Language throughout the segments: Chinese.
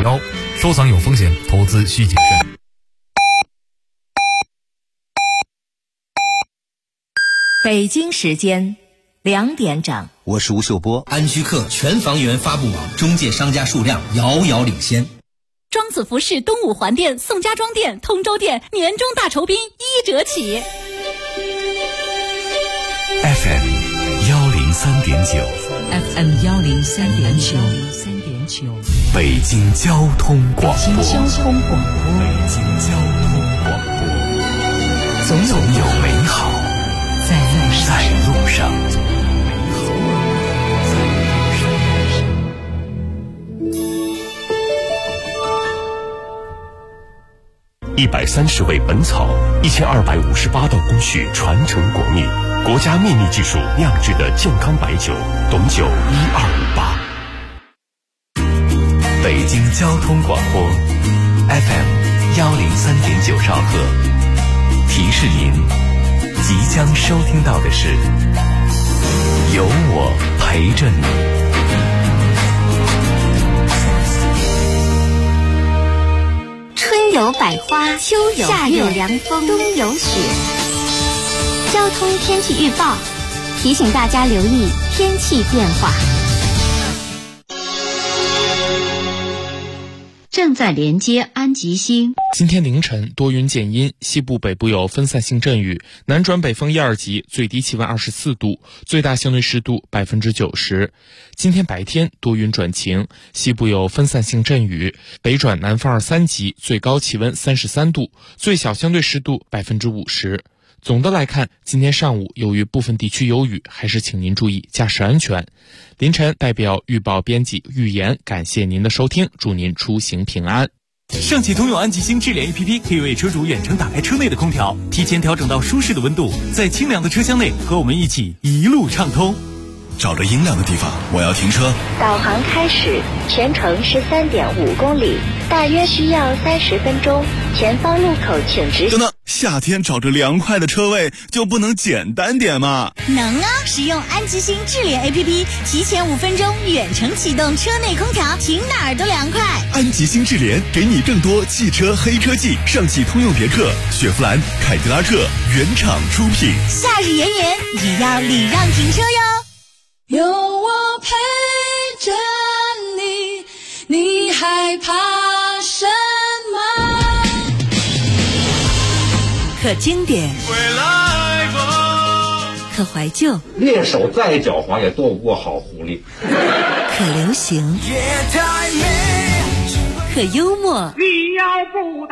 标，收藏有风险，投资需谨慎。 北京时间2点整， 我是吴秀波。 安居客全房源发布网中介商家数量遥遥领先。 庄子服饰东五环店、宋家庄店、通州店年终大酬宾1折起。 FM 103.9 FM 103.9 北京交通广播。 北京交通广播。 北京交通广播。总有美好在路上。130味本草，1258道工序传承国秘，国家秘密技术酿制的健康白酒，董酒1258。北京交通广播 FM 103.9兆赫，提示您即将收听到的是有我陪着你。 春有百花，秋有夏有凉风，冬有雪。交通天气预报提醒大家留意天气变化。 正在连接安吉星。 今天凌晨多云见阴，西部北部有分散性阵雨，南转北风1、2级，最低气温24度，最大相对湿度90%。今天白天多云转晴，西部有分散性阵雨，北转南风2、3级，最高气温33度，最小相对湿度50%。总的来看，今天上午由于部分地区有雨，还是请您注意驾驶安全。凌晨代表预报编辑预言，感谢您的收听，祝您出行平安。 上汽通用安吉星智联 APP 可以为车主远程打开车内的空调，提前调整到舒适的温度，在清凉的车厢内和我们一起一路畅通。 找着阴凉的地方，我要停车。 导航开始，全程是3.5公里，大约需要30分钟。前方路口请直行。 等等，夏天找着凉快的车位就不能简单点吗？ 能啊！使用安吉星智联 APP， 提前5分钟远程启动车内空调，停哪儿都凉快。 安吉星智联给你更多汽车黑科技，上汽通用别克、雪佛兰、凯迪拉克原厂出品。 夏日炎炎，也要礼让停车哟。 有我陪着你，你害怕什么？ 可经典，可怀旧， 猎手再狡猾也斗不过好狐狸。 可流行，可幽默。 你要不打，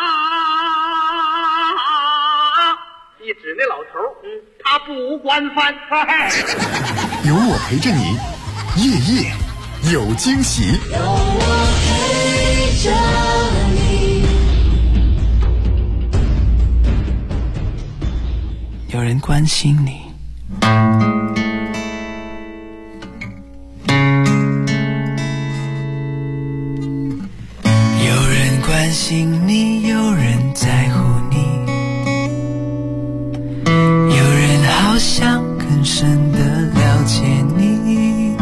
你指那老头，他不管饭菜。 有我陪着你，夜夜有惊喜。 有我陪着你， 有人关心你。有人关心你，有人在乎你，有人好想更深地了解你，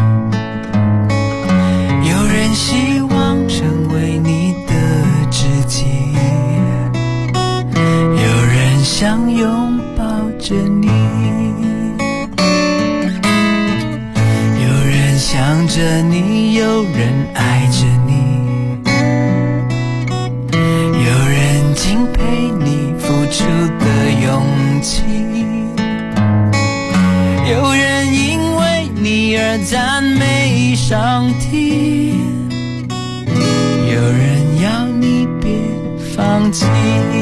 有人希望成为你的知己，有人想拥抱着你，有人想着你，有人爱着你，有人敬佩你付出的勇气，有人因为你而赞美上帝，有人要你别放弃，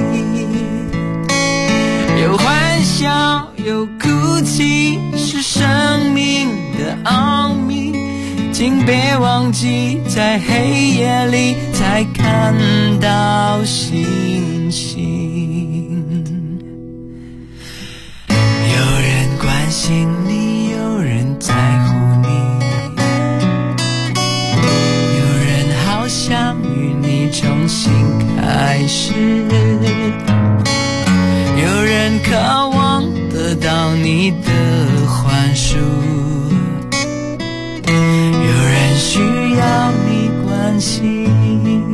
有欢笑有哭泣，是生命的奥秘，请别忘记在黑夜里才看到星星。有人关心你，有人在乎你，有人好想与你重新开始，有人渴望得到你的宽恕，有人需要你关心，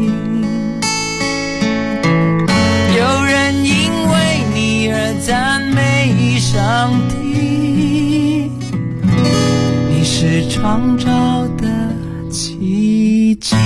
是创造的奇迹。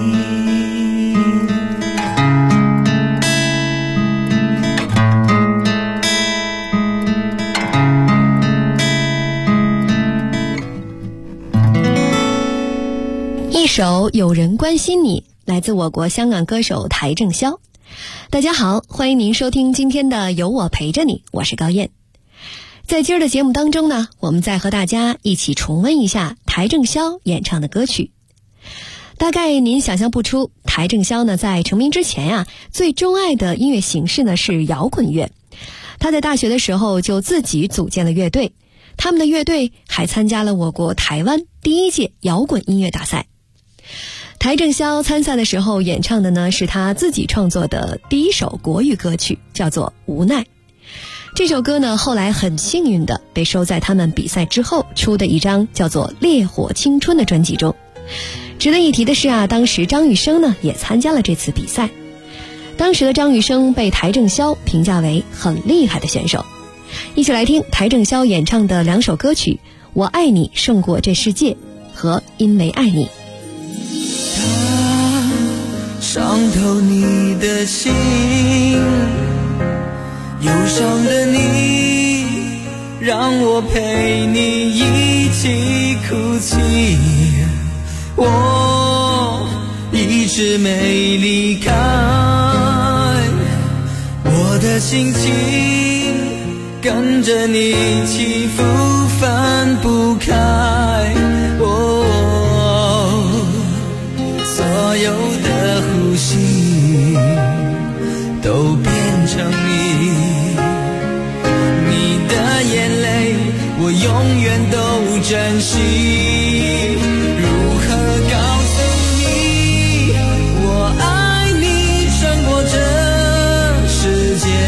一首有人关心你，来自我国香港歌手邰正宵。大家好，欢迎您收听今天的有我陪着你，我是高燕。在今儿的节目当中呢，我们再和大家一起重温一下邰正宵演唱的歌曲。大概您想象不出，邰正宵呢在成名之前最钟爱的音乐形式呢是摇滚乐。他在大学的时候就自己组建了乐队，他们的乐队还参加了我国台湾第一届摇滚音乐大赛。邰正宵参赛的时候演唱的呢是他自己创作的第一首国语歌曲，叫做《无奈》。这首歌呢后来很幸运的被收在他们比赛之后出的一张叫做《烈火青春》的专辑中。值得一提的是当时张雨生呢也参加了这次比赛。当时的张雨生被邰正宵评价为很厉害的选手。一起来听邰正宵演唱的两首歌曲《我爱你胜过这世界》和《因为爱你》。 伤透你的心，忧伤的你，让我陪你一起哭泣。我一直没离开，我的心情跟着你起伏分不开。所有的呼吸都变成你的眼泪我永远都珍惜。如何告诉你我爱你胜过这世界，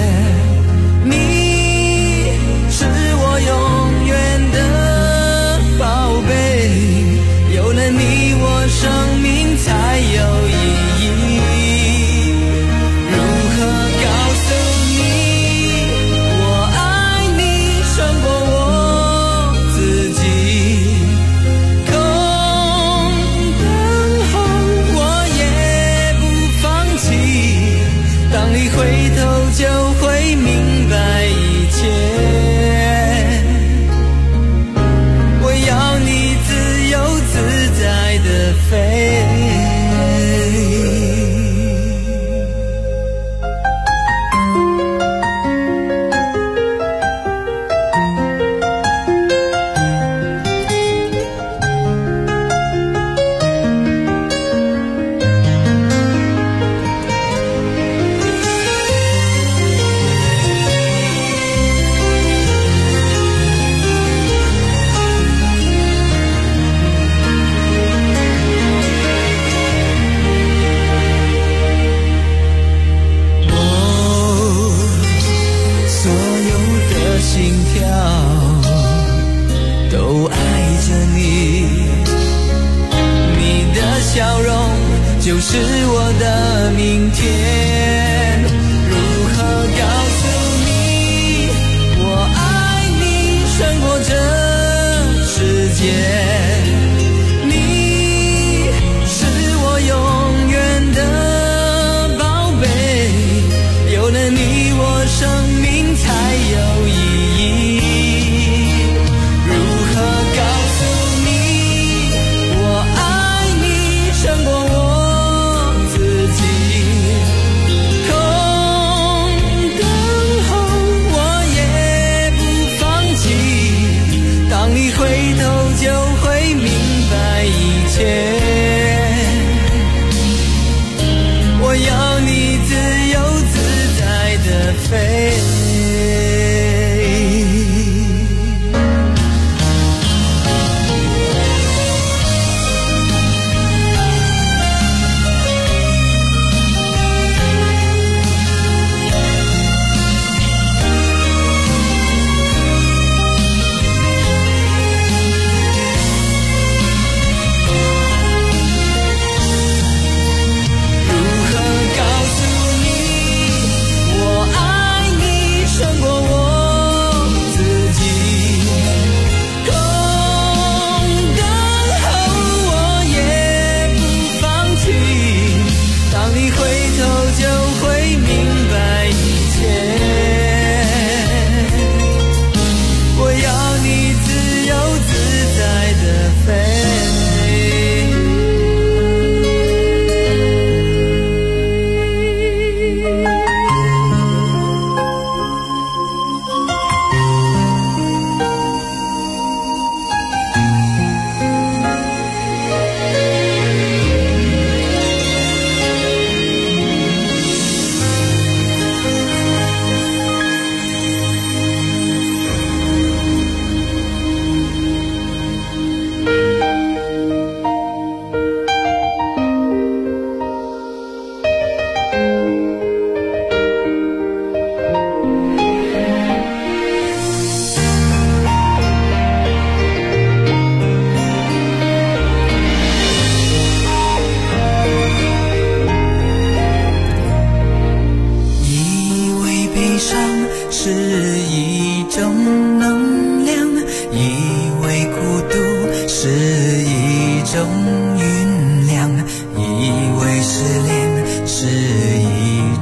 你是我永远的宝贝，有了你我生命才有意义。如何告诉你我爱你胜过我自己，空等候我也不放弃，当你回头就会明白一切。我要你自由自在的飞。就是我的明天。如何告诉你我爱你胜过这世界，你是我永远的宝贝，有了你我生命才有意义。如何告诉你我爱你胜过我自己，空等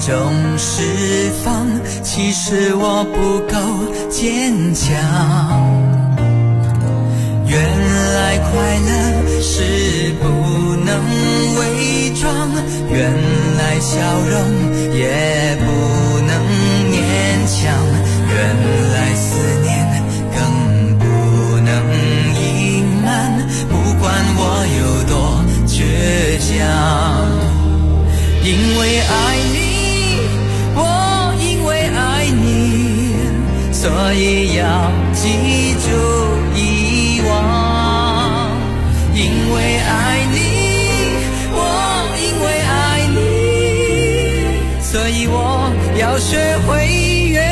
种释放，其实我不够坚强。原来快乐是不能伪装，原来笑容也不能勉强，原来思念更不能隐瞒，不管我有多倔强。因为爱你，我因为爱你，所以要记住遗忘。因为爱你，我因为爱你，所以我要学会原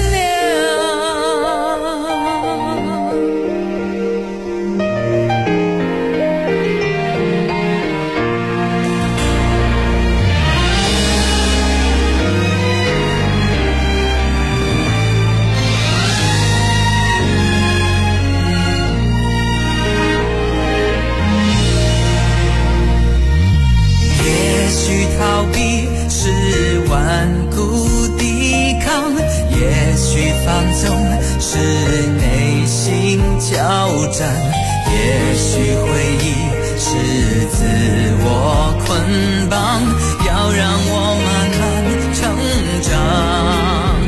逃避是顽固抵抗，也许放纵是内心交战，也许回忆是自我捆绑，要让我慢慢成长。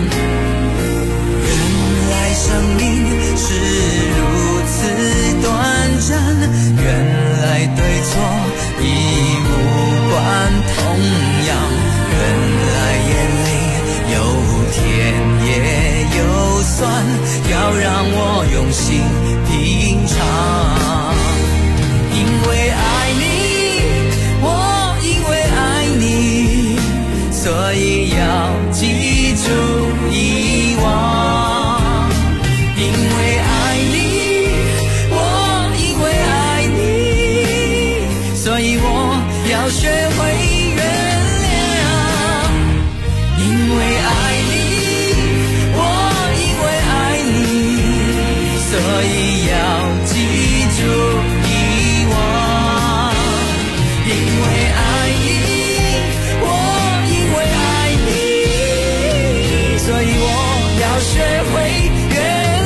原来生命是如此短暂，原来对错已无关痛痒，原来眼里有甜也有酸，要让我用心品尝。因为爱你，我因为爱你，所以要记住遗忘。因为爱你，我因为爱你，所以我要学会原谅。因为爱你，我因为爱你，所以要记住遗忘。因为爱你，我因为爱你，所以我要学会原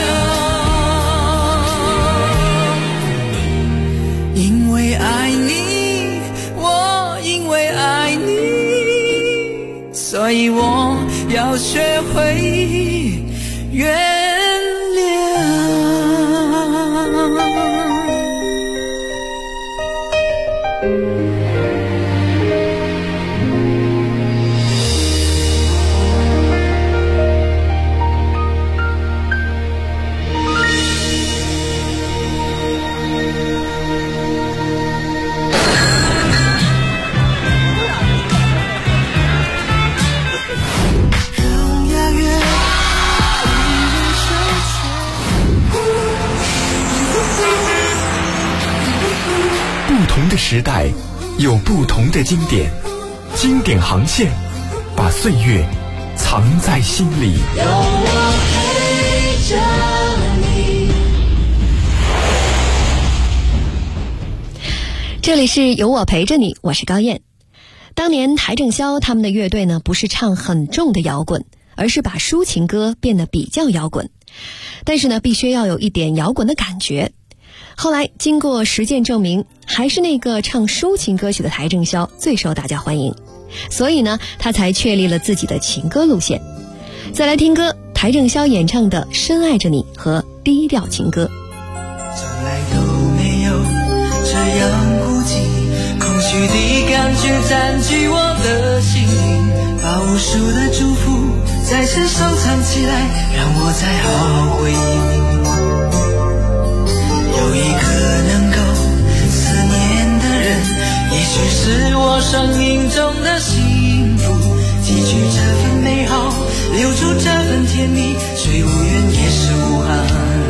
谅。因为爱你，因为爱你，所以我要学会原谅。 不同的时代有不同的经典，经典航线把岁月藏在心里。 有我陪着你。 这里是有我陪着你，我是高燕。当年邰正宵他们的乐队呢，不是唱很重的摇滚，而是把抒情歌变得比较摇滚，但是呢，必须要有一点摇滚的感觉。后来经过实践证明，还是那个唱抒情歌曲的邰正宵最受大家欢迎，所以呢，他才确立了自己的情歌路线。再来听歌，邰正宵演唱的《深爱着你》和《低调情歌》。 从来都没有这样孤寂，空虚的感觉占据我的心灵，把无数的祝福再次收藏起来，让我再好好回忆。有一个能够思念的人，也许是我生命中的幸福，记取这份美好，留住这份甜蜜，虽无缘也是无憾。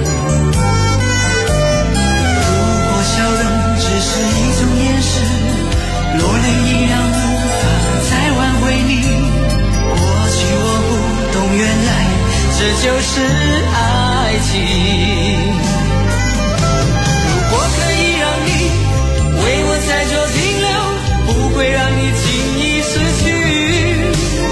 如果笑容只是一种掩饰，落泪依然无法再挽回你，过去我不懂，原来这就是爱情。我可以让你为我在这停留，不会让你轻易失去。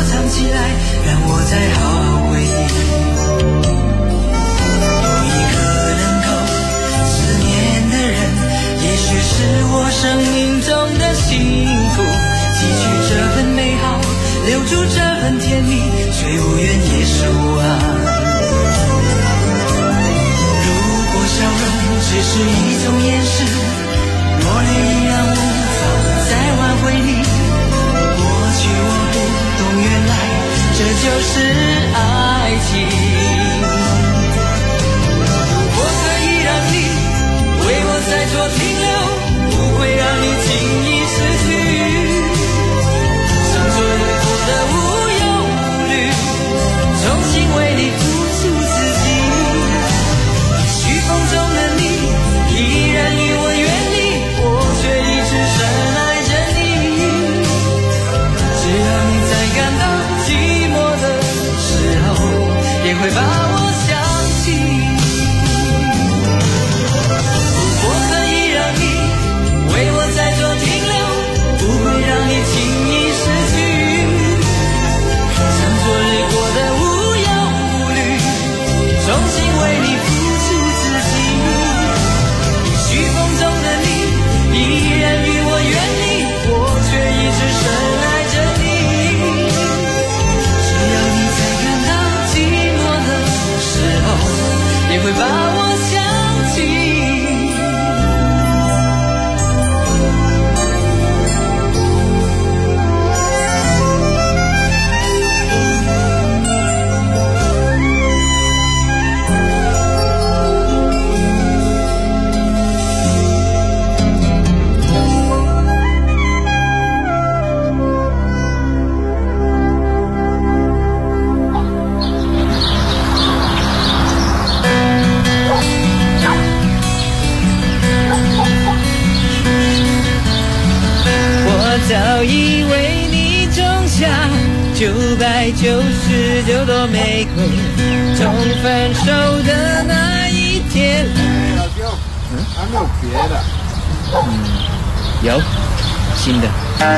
藏起来，让我再好好回忆。有一个能够思念的人，也许是我生命中的幸福。汲取这份美好，留住这份甜蜜，虽无缘也是无憾。如果笑容只是一种掩饰，落泪依然无法再挽回你。过去我不懂，原来这就是爱情。如果可以让你为我再做停留，不会让你轻易失去。像昨日过的无忧无虑，重新为你付出自己。也许风中的你依然与我远离，我却一直深爱着你。只要你在感到寂寞的时候，也会把我想起。如果可以让你为我再做停留，不会让你轻易失去。像昨日过的无忧无虑，重新为你付出自己。也许风中的你依然与我远离，我却一直深爱着你。只要你在感到寂寞的时候，也会把我想起。早已为你种下999朵玫瑰，从分手的那一天。 老舅，还没有别的？ 有新的。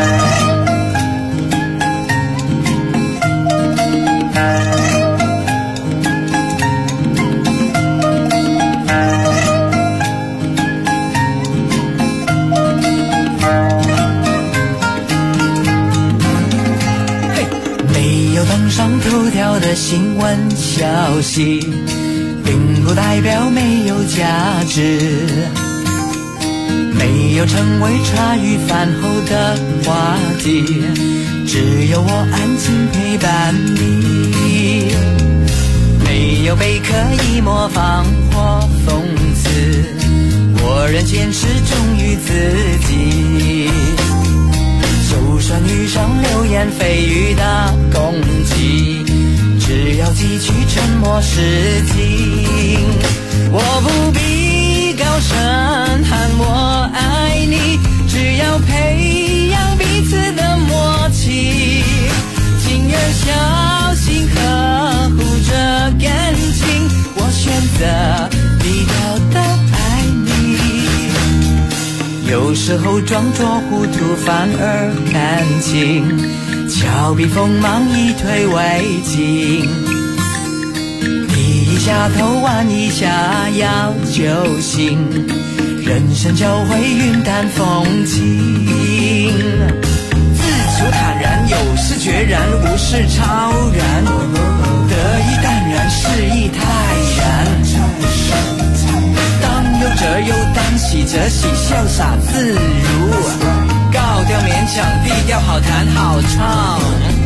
登上头条的新闻消息，并不代表没有价值，没有成为茶余饭后的话题，只有我安静陪伴你，没有被刻意模仿或讽刺，我仍坚持忠于自己。就算遇上流言蜚语的攻击，只要汲取沉默是金。我不必高声喊我爱你，只要培养彼此的默契，情愿小心呵护着感情，我选择低调的爱你。有时候装作糊涂反而看清，巧比锋芒以退为进，低一下头弯一下腰就行，人生就会云淡风轻。自求坦然，有事决然，无事超然，得意淡然，失意泰然。有者忧，当喜则喜，潇洒自如，高调勉强，低调好谈好唱。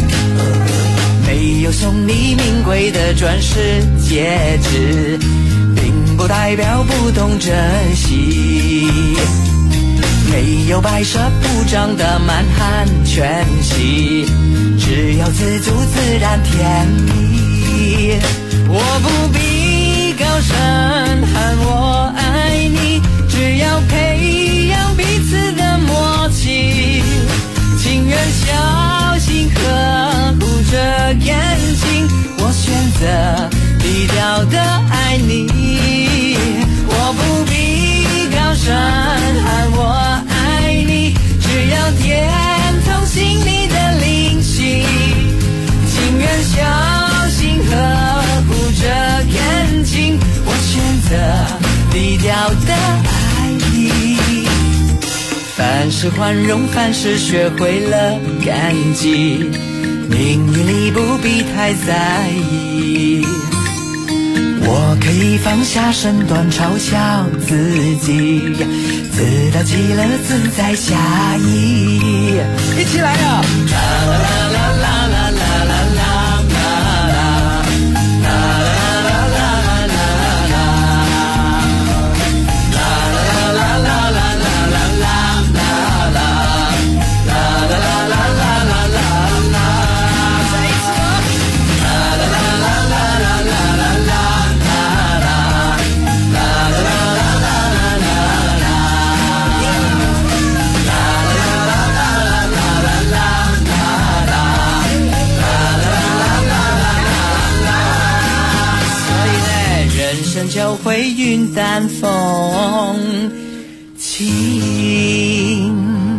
没有送你名贵的钻石戒指，并不代表不懂珍惜。没有白蛇不长的满汉全席，只要自足自然甜蜜。我不必高声喊我爱你，只要培养彼此的默契，情愿小心呵护着感情，我选择低调的爱你。我不必高声喊我爱你，只要点通心里的灵犀， 的低调的爱意。凡事宽容，凡事学会了感激，命运里不必太在意。我可以放下身段嘲笑自己，自导极乐自在下意。一起来啊！啦啦啦啦啦啦啦啦啦。就会云淡风轻。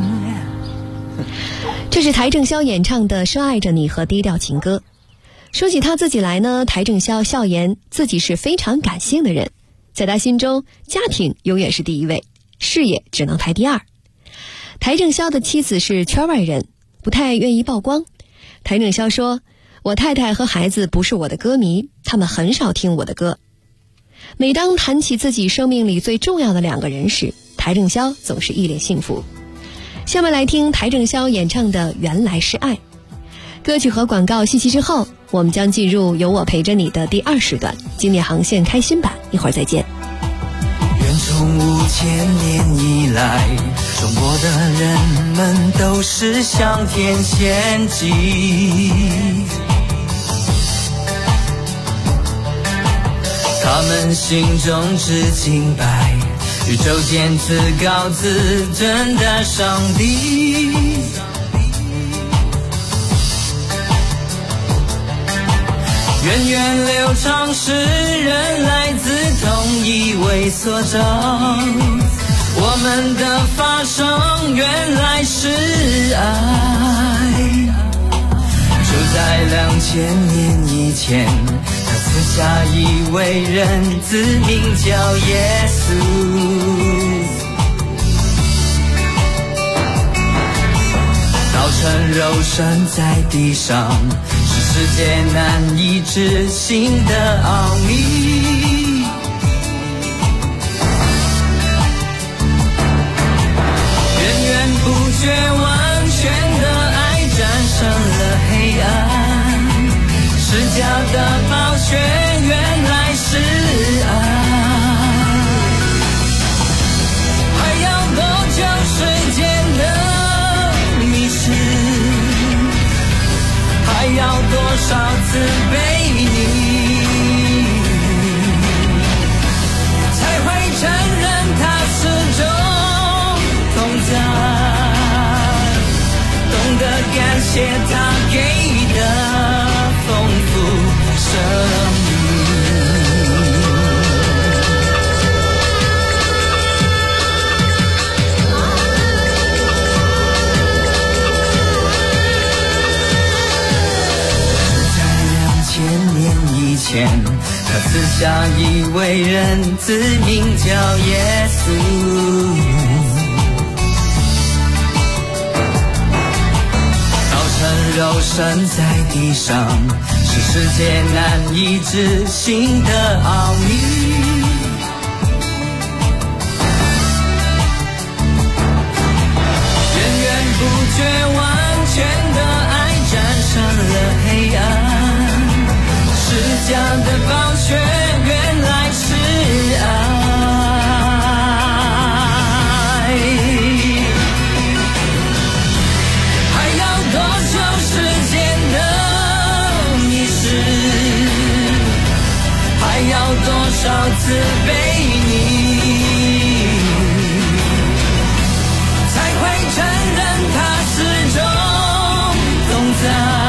这是邰正宵演唱的《深爱着你》和低调情歌。说起他自己来呢，邰正宵笑言自己是非常感性的人，在他心中家庭永远是第一位，事业只能排第二。邰正宵的妻子是圈外人，不太愿意曝光。邰正宵说，我太太和孩子不是我的歌迷，他们很少听我的歌。每当谈起自己生命里最重要的两个人时，邰正宵总是一脸幸福。下面来听邰正宵演唱的《原来是爱》。歌曲和广告信息之后，我们将进入有我陪着你的第2时段经典航线开心版，一会儿再见。 愿从5000年以来，中国的人们都是向天献祭，他们心中只敬拜宇宙间自高自尊的上帝。源远流长，世人来自同一位所长，我们的发声原来是爱。就在2000年以前，他赐下一位人子，名叫耶稣。道成肉身在地上，是世界难以置信的奥秘。源源不绝完全的爱战胜了黑暗，是假的宝血原来是爱。还要多久时间的迷失，还要多少次被你，才会承认它始终同在，懂得感谢它给的丰富生命。前，他赐下一位人子，名叫耶稣。道成肉身在地上，是世界难以置信的奥秘。源源不绝完全的爱战胜了黑暗，是假的宝血原来是爱。还要多久时间的迷失，还要多少次被你，才会承认它始终同在，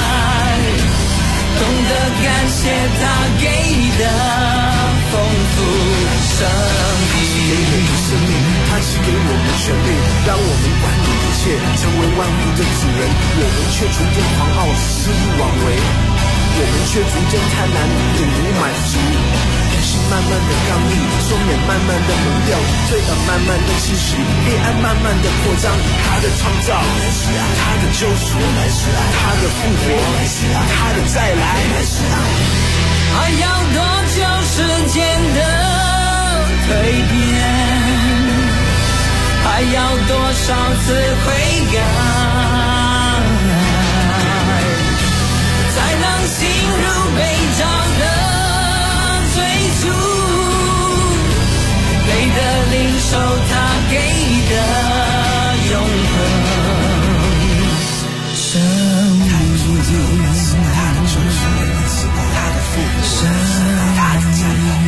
懂得感谢他给的丰富生命。 生命，他赐给我们权利，让我们管理一切，成为万物的主人。我们却逐渐狂傲，肆意妄为，我们却逐渐贪婪，永无满足。是慢慢的刚毅，双眼慢慢的蒙掉，罪恶慢慢的侵蚀，黑暗慢慢的扩张。他的创造，他的救赎，他的复活，他的再来。 还要多久时间的蜕变？还要多少次悔改，才能进入被造的最初，配得领受他给的永恒生命。他的救赎，他的复活，他的再来。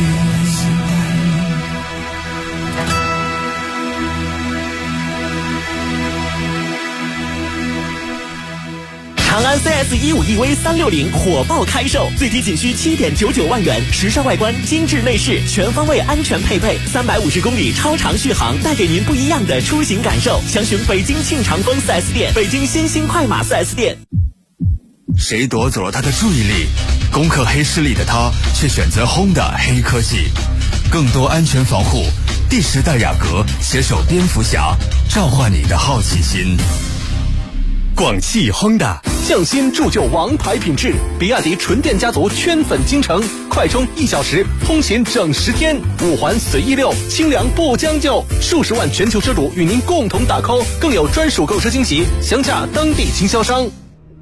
长安 CS15EV 360火爆开售，最低仅需7.99万元，时尚外观，精致内饰，全方位安全配备，350公里超长续航，带给您不一样的出行感受。详询北京庆长丰 4S 店、北京新兴快马 4S 店。 谁夺走了他的注意力？攻克黑势力的他，却选择 Honda 黑科技，更多安全防护。第10代雅阁携手蝙蝠侠，召唤你的好奇心。广汽 Honda 匠心铸就王牌品质，比亚迪纯电家族圈粉京城，快充1小时，通勤整10天，5环随意溜，清凉不将就，数十万全球车主与您共同打 call， 更有专属购车惊喜，详洽当地经销商。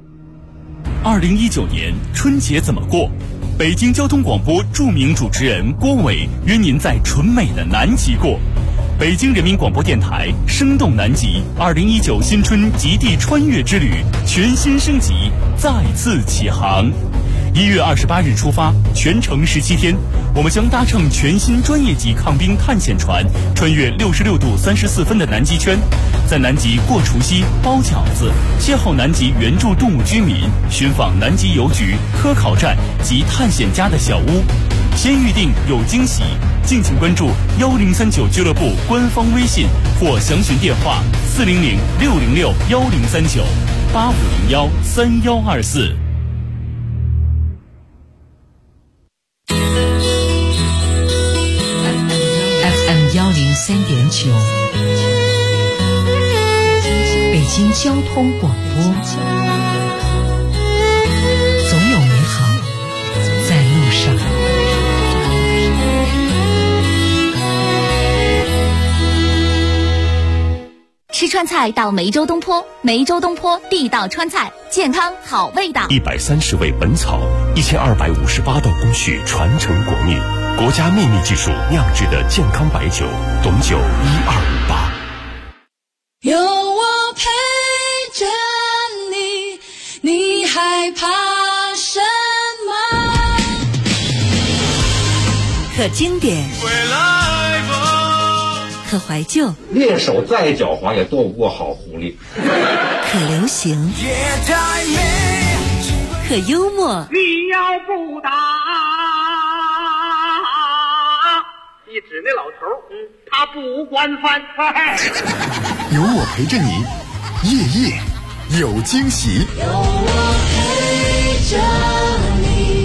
2019年春节怎么过？北京交通广播著名主持人郭伟约您在纯美的南极过。北京人民广播电台生动南极2019新春极地穿越之旅全新升级，再次起航。1月28日出发，全程17天，我们将搭乘全新专业级抗冰探险船，穿越66度34分的南极圈，在南极过除夕、包饺子，邂逅南极原住动物居民，寻访南极邮局、科考站及探险家的小屋。先预定有惊喜，敬请关注1039俱乐部官方微信或详询电话400-606-1039-8501-3124。 103.9，北京交通广播，总有美好在路上。 吃川菜到梅州东坡，梅州东坡地道川菜，健康好味道。 130味本草，1258道工序传承国秘，国家秘密技术酿制的健康白酒，董酒1258。 有我陪着你，你害怕什么？ 可经典，可怀旧， 猎手再狡猾也斗不过好狐狸。 可流行，可幽默。 你要不打，一指那老头，他不惯犯。 有我陪着你，夜夜有惊喜。 有我陪着你。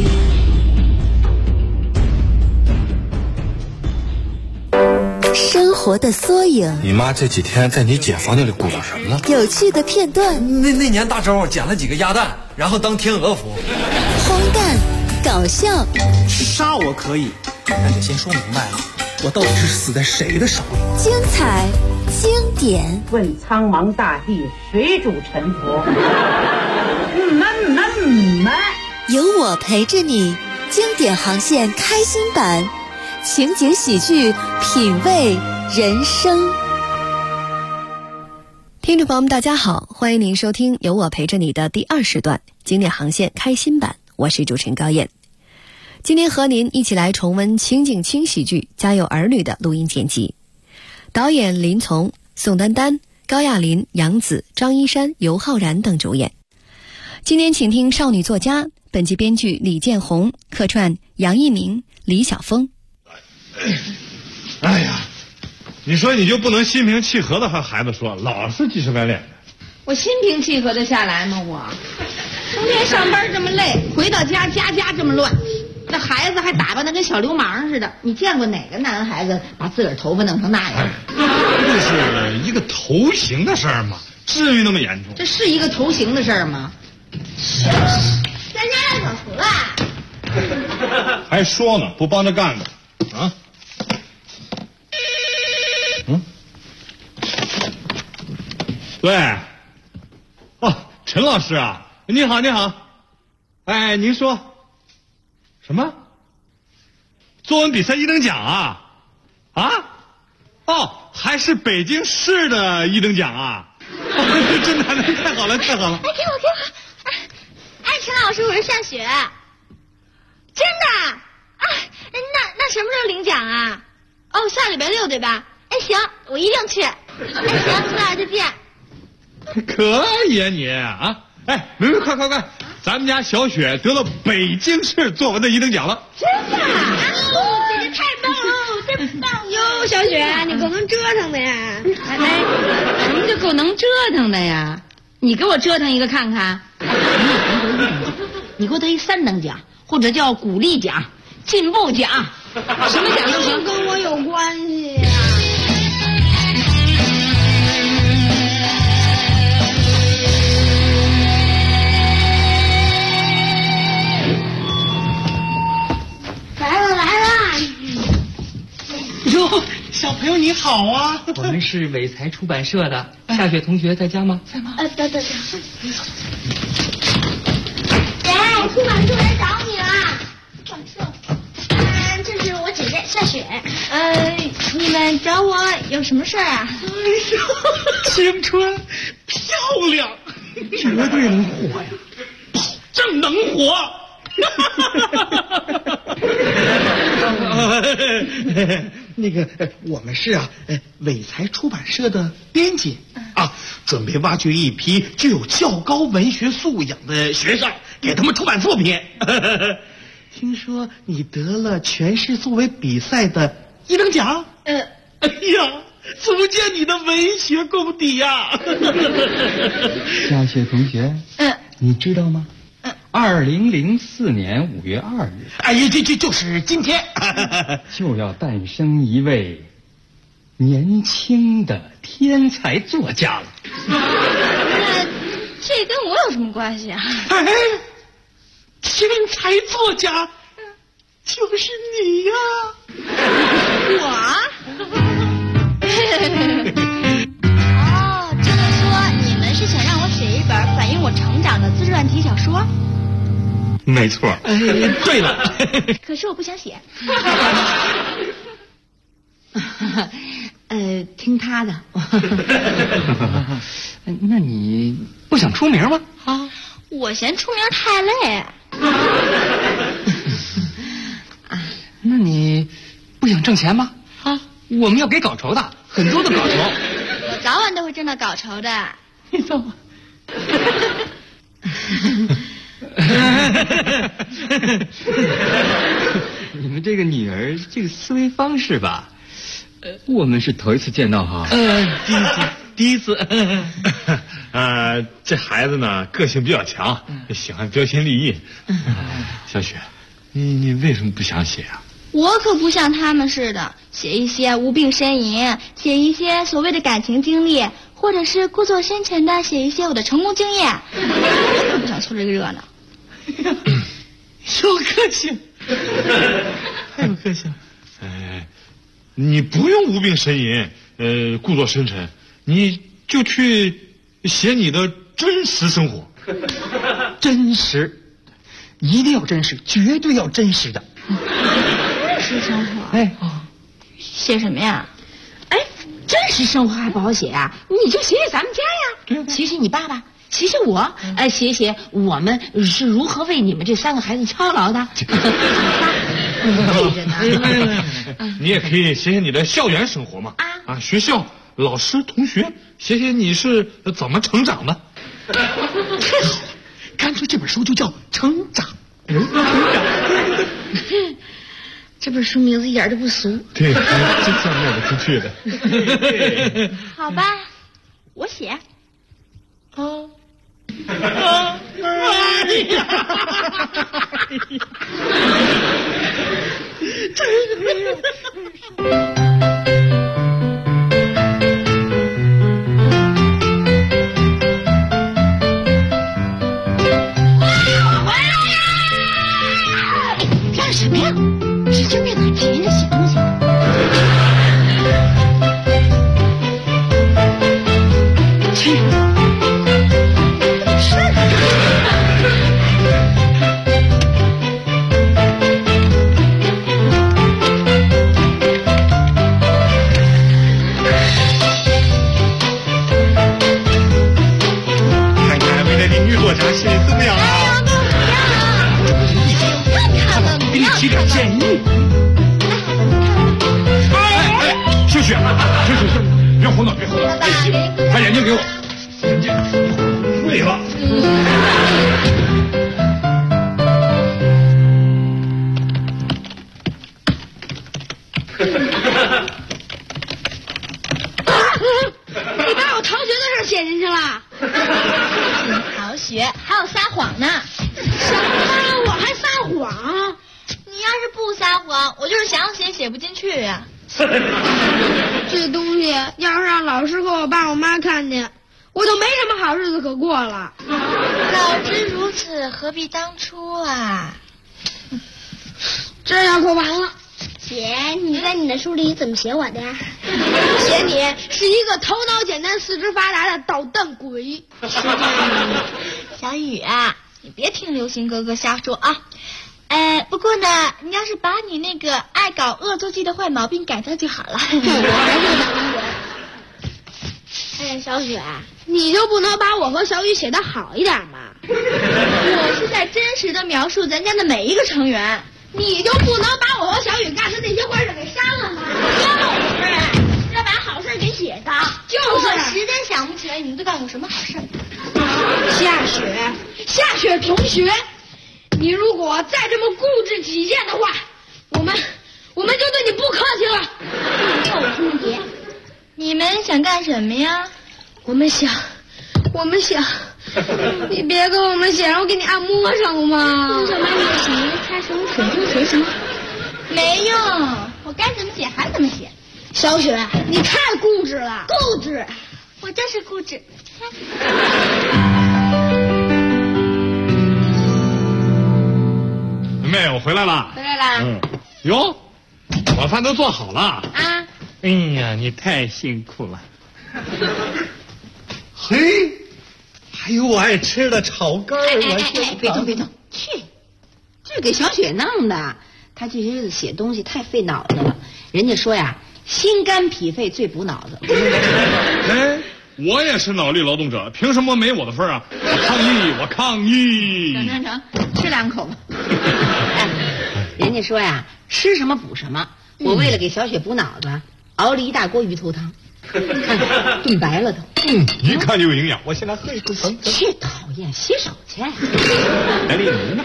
生活的缩影， 你妈这几天在你姐房间里鼓捣什么呢？ 有趣的片段。 那年大周捡了几个鸭蛋，然后当天鹅服。 荒诞，搞笑。 杀我可以，但得先说明白了，我到底是死在谁的手里？ 精彩，经典。 问苍茫大地，谁主沉浮？ 有我陪着你，经典航线开心版。情景喜剧，品味人生。 听众朋友们大家好，欢迎您收听有我陪着你的第20段经典航线开心版，我是主持人高燕。今天和您一起来重温情景轻喜剧《家有儿女》的录音剪辑，导演林从、宋丹丹、高亚麟、杨紫、张一山、尤浩然等主演。今天请听少女作家，本集编剧李建宏，客串杨一鸣、李晓峰。 哎呀，你说你就不能心平气和的和孩子说，老是急赤白脸的？ 我心平气和的下来吗？我成天上班这么累，回到家家这么乱， 那孩子还打扮得跟小流氓似的。你见过哪个男孩子把自个儿头发弄成那样？ 这是一个头型的事儿嘛，至于那么严重？ 这是一个头型的事儿吗？ 咱家要扫除了。 还说呢，不帮着干的啊？喂，哦，陈老师啊，你好，你好。哎，您说什么？作文比赛1等奖啊？啊？哦，还是北京市的1等奖啊？真的，太好了，太好了！ 哎，给我！哎，陈老师，我是夏雪。真的？啊，那什么时候领奖啊？哦，下礼拜6对吧？哎，行，我一定去。哎，行，陈老师再见。 可以啊你啊！哎，妹妹，快！咱们家小雪得了北京市作文的1等奖了。 真的？这太棒了，真棒哟！小雪，你够能折腾的呀！哎，什么叫够能折腾的呀？你给我折腾一个看看。你给我得一3等奖，或者叫鼓励奖、进步奖，什么奖都行，跟我有关系呀。 哟，小朋友你好啊！ 我们是伟才出版社的，夏雪同学在家吗？ 在吗？ 等。姐，出版社来找你了。出版社。这是我姐姐夏雪。你们找我有什么事儿啊？ 哎呀，青春漂亮，绝对能火呀，保证能火。那个我们是伟才出版社的编辑啊，准备挖掘一批具有较高文学素养的学生，给他们出版作品。听说你得了全市作文比赛的1等奖？哎呀，足见你的文学功底呀！ 夏雪同学，你知道吗？2004年5月2日， 哎呀，就是今天， 就要诞生一位年轻的天才作家了。 那这跟我有什么关系啊？ 哎，天才作家就是你呀！ 我？哦，这么说你们是想让我写一本反映我成长的自传体小说？ 没错。 对了， 可是我不想写。 听他的。 那你不想出名吗？ 啊，我嫌出名太累。 那你不想挣钱吗？啊，我们要给稿酬的，很多的稿酬。 我早晚都会挣到稿酬的。 你走吧。你们这个女儿这个思维方式吧，我们是头一次见到哈。 第一次。这孩子呢个性比较强，喜欢标新立异。小雪，你为什么不想写啊？ 我可不像他们似的写一些无病呻吟，写一些所谓的感情经历，或者是故作深沉的写一些我的成功经验。我可不想凑这个热闹。 有个性，太有个性。 你不用无病呻吟，故作深沉，你就去写你的真实生活。 真实，一定要真实，绝对要真实的。 真实生活？写什么呀？ 真实生活还不好写啊，你就写写咱们家呀，写写你爸爸，写写我，写写我们是如何为你们这3个孩子操劳的。 你也可以写写你的校园生活嘛，学校老师同学，写写你是怎么成长的。 太好了，干脆这本书就叫《成长》。 这本书名字一点都不俗。 对，真像卖得出去的。 好吧，我写。 哎呀！ 使劲别拿纸人家写东西。去。 心里怎么样啊？ 给你提点建议。 哎，小雪，别胡闹，别胡闹！把眼镜给我，眼镜废了。 你把我逃学的事写进去了。 逃学还有撒谎呢？ 什么？我还撒谎？ 你要是不撒谎，我就是想写写不进去呀。 这东西要是让老师和我爸我妈看见，我就没什么好日子可过了。 早知如此，何必当初啊？ 这要可完了。 姐，你在你的书里怎么写我的呀？ 写你是一个头脑简单、四肢发达的捣蛋鬼。 小雨啊，你别听流星哥哥瞎说啊。不过呢，你要是把你那个爱搞恶作剧的坏毛病改掉就好了。 哎，小雪， 你就不能把我和小雨写得好一点吗？ 我是在真实的描述咱家的每一个成员。 你就不能把我和小雨干的那些坏事给删了吗？ 就是要把好事给写上。 就是我实在想不起来你们都干过什么好事。 夏雪同学，你如果再这么固执己见的话，我们就对你不客气了。 臭空姐，你们想干什么呀？ 我们想，你别跟我们写，让我给你按摩上吗？ 什么也行，他什么水就学什么， 没用，我该怎么写还怎么写。 小雪，你太固执了。 固执，我就是固执。 妹妹，我回来了。 回来啦。 哟，晚饭都做好了啊。 哎呀，你太辛苦了。 嘿，还有我爱吃的炒肝儿。 别动，去，这是给小雪弄的。她这些日子写东西太费脑子了。人家说呀，心肝脾肺最补脑子。 哎，我也是脑力劳动者，凭什么没我的份啊？我抗议！ 成，吃两口吧。人家说呀，吃什么补什么。我为了给小雪补脑子，熬了一大锅鱼头汤。炖白了都， 一看就有营养。我现在喝一口。 去，讨厌，洗手去。 来丽鱼呢？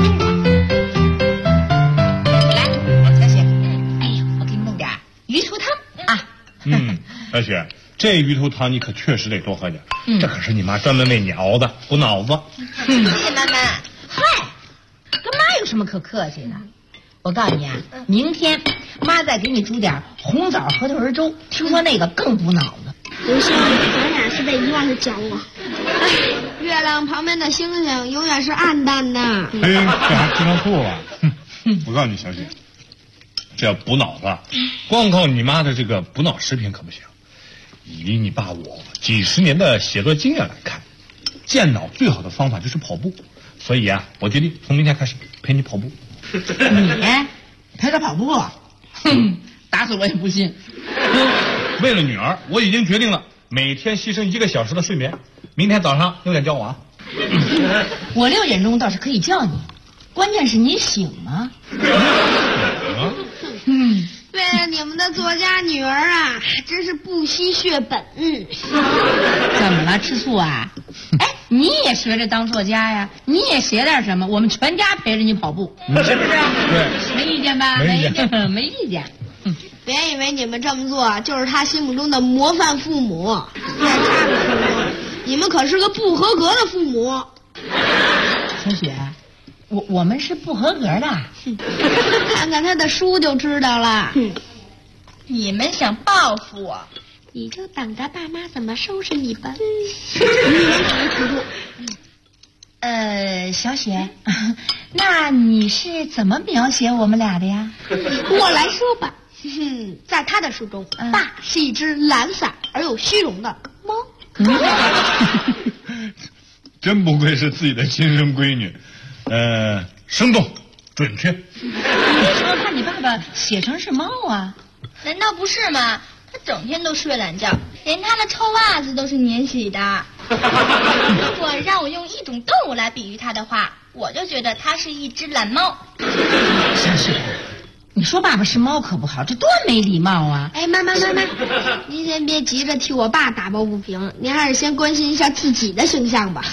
来，小雪，哎呀，我给你弄点鱼头汤啊。 小雪，这鱼头汤你可确实得多喝点。这可是你妈专门为你熬的，补脑子。 谢谢妈妈。 嗨，跟妈有什么可客气的？我告诉你啊，明天妈再给你煮点红枣核桃仁粥，听说那个更补脑子。 刘星，咱俩是被遗忘的角落。 月亮旁边的星星永远是暗淡的。 哎，这还听上吐了。我告诉你，小雪，这要补脑子，光靠你妈的这个补脑食品可不行。以你爸我几十年的写作经验来看，健脑最好的方法就是跑步。所以啊，我决定从明天开始陪你跑步。 你陪他跑步？打死我也不信。 为了女儿，我已经决定了，每天牺牲1个小时的睡眠。明天早上6点叫我啊。 我6点钟倒是可以叫你，关键是你醒吗？ 为了你们的作家女儿啊，真是不惜血本。 怎么了？吃素啊？哎，你也学着当作家呀？你也写点什么？我们全家陪着你跑步，是不是？ 对， 没意见吧？没意见。 别以为你们这么做就是他心目中的模范父母，在他的心中，你们可是个不合格的父母。 小雪，我们是不合格的。 看看他的书就知道了。 你们想报复我， 你就等着爸妈怎么收拾你吧。 小雪， 那你是怎么描写我们俩的呀？ 我来说吧，在他的书中，爸是一只懒散而又虚荣的猫。 真不愧是自己的亲生闺女，生动准确。 你为什么把你爸爸写成是猫啊？ 难道不是吗？他整天都睡懒觉，连他的臭袜子都是免洗的。如果让我用一种动物来比喻他的话，我就觉得他是一只懒猫。 小雪，你说爸爸是猫可不好，这多没礼貌啊！ 哎，妈，您先别急着替我爸打抱不平，您还是先关心一下自己的形象吧。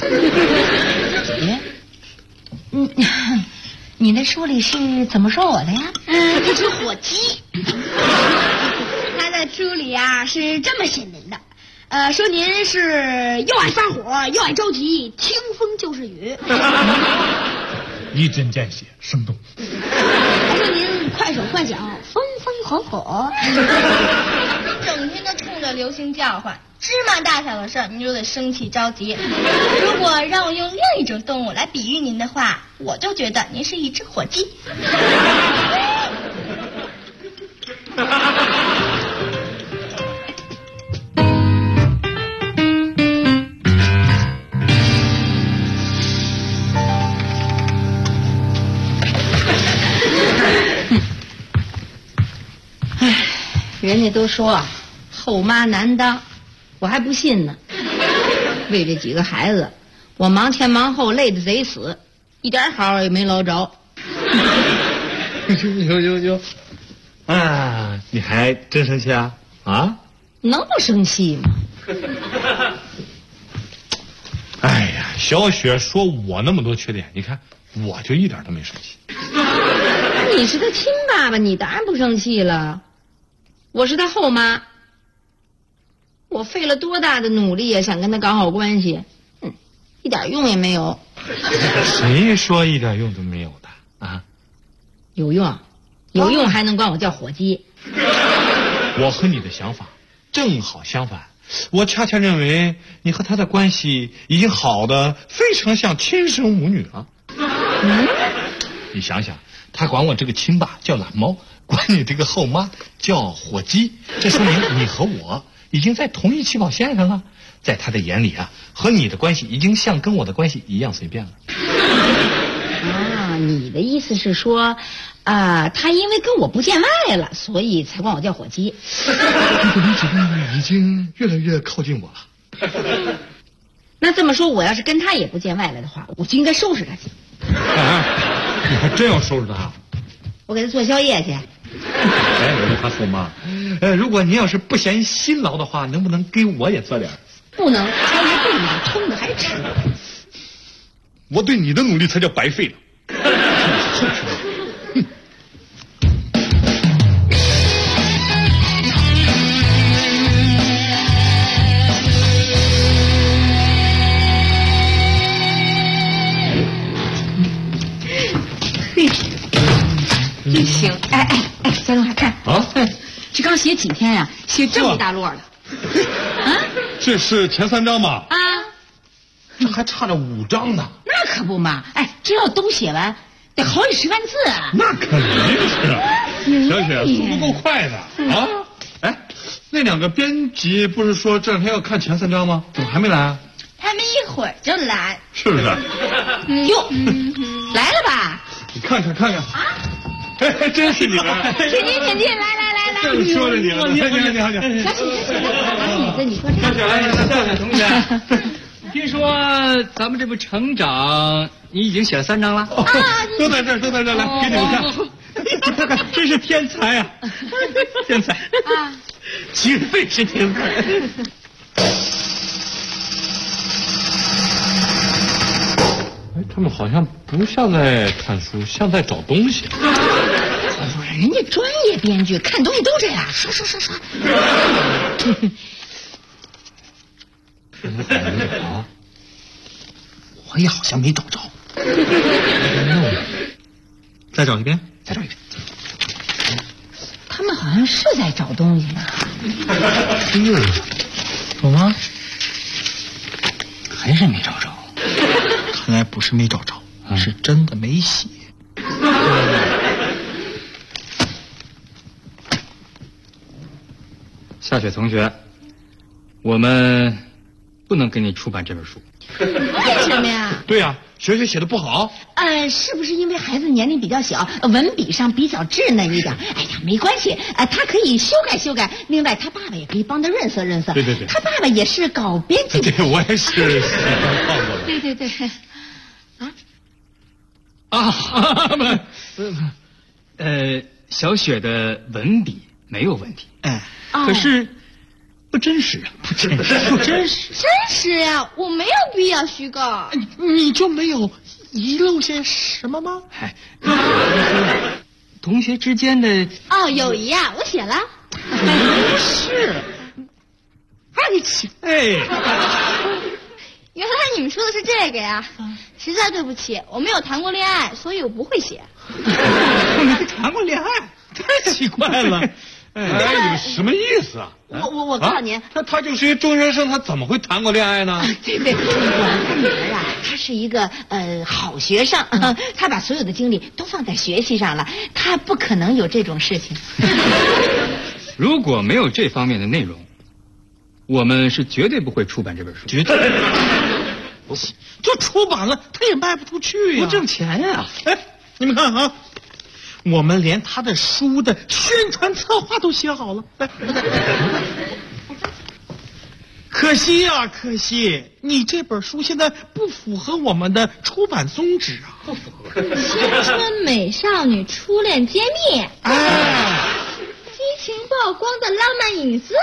你的书里是怎么说我的呀？ 一只火鸡。他在书里啊是这么写您的，说您是又爱发火又爱着急，听风就是雨。 一针见血，生动。 还说您快手快脚，风风火火。 整天都冲着流星叫唤，芝麻大小的事儿您就得生气着急。如果让我用另一种动物来比喻您的话，我就觉得您是一只火鸡。 人家都说后妈难当，我还不信呢。为这几个孩子，我忙前忙后，累得贼死，一点好也没捞着。 有，啊，你还真生气啊？啊？ 能不生气吗？ 哎呀，小雪说我那么多缺点，你看我就一点都没生气。 你是他亲爸爸，你当然不生气了。我是他后妈，我费了多大的努力啊，想跟他搞好关系，一点用也没有。 谁说一点用都没有的啊？ 有用，有用还能管我叫火鸡？ 我和你的想法正好相反，我恰恰认为你和他的关系已经好的非常像亲生母女了。你想想，他管我这个亲爸叫懒猫，管你这个后妈叫火鸡，这说明你和我已经在同一起跑线上了。在他的眼里啊，和你的关系已经像跟我的关系一样随便了。 啊，你的意思是说，他因为跟我不见外了，所以才管我叫火鸡。 你的理解已经越来越靠近我了。 那这么说，我要是跟他也不见外了的话，我就应该收拾他去。 你还真要收拾他？ 我给他做宵夜去。 我跟他说嘛，如果您要是不嫌辛劳的话，能不能给我也做点？ 不能，宵夜对你撑的还吃。 我对你的努力才叫白费了。 行，三龙还看啊，这刚写几天呀，写这么一大摞了。 这是前3章吧？ 啊， 这还差着5章呢。 那可不嘛，这要都写完，得好几10万字啊。 那肯定是，小雪速度够快的啊！那2个编辑不是说这2天要看前3章吗？怎么还没来啊？ 他们一会儿就来， 是不是？ 哟，来了吧？ 你看看啊！真是你们！ 请进，来。 正说着你了，你好。 小雪，你说小雪同学，听说咱们这部成长，你已经写了3章了？ 都在这儿，来给你们看。真是天才啊！天才啊！绝对是天才。他们好像不像在看书，像在找东西。 人家专业编剧看东西都这样，刷。 我也好像没找着。再找一遍。 他们好像是在找东西呢。 有吗？还是没找着。看来不是没找着， 是真的没写。 夏雪同学，我们不能给你出版这本书。 为什么呀？ 对呀，雪雪写的不好。 是不是因为孩子年龄比较小，文笔上比较稚嫩一点？哎呀，没关系，他可以修改修改。另外，他爸爸也可以帮他润色润色。 对， 他爸爸也是搞编辑的。 对，我也是喜欢创作的。 对。 小雪的文笔没有问题，可是不真实啊，不真实。 真实呀，我没有必要虚构。 你就没有遗漏些什么吗？ 同学之间的友谊啊，我写了。 不是，爱情。 原来你们说的是这个呀？实在对不起，我没有谈过恋爱，所以我不会写。 你没谈过恋爱，太奇怪了。 你们什么意思啊？ 我告诉您， 他就是一个中学生，他怎么会谈过恋爱呢？ 对，我看女儿啊，她是一个好学生，她把所有的精力都放在学习上了，她不可能有这种事情。 如果没有这方面的内容，我们是绝对不会出版这本书。 绝对不行，就出版了，他也卖不出去呀， 不挣钱呀。 你们看啊，我们连他的书的宣传策划都写好了。可惜呀，可惜，你这本书现在不符合我们的出版宗旨啊，不符合。 青春美少女初恋揭秘，激情曝光的浪漫隐私。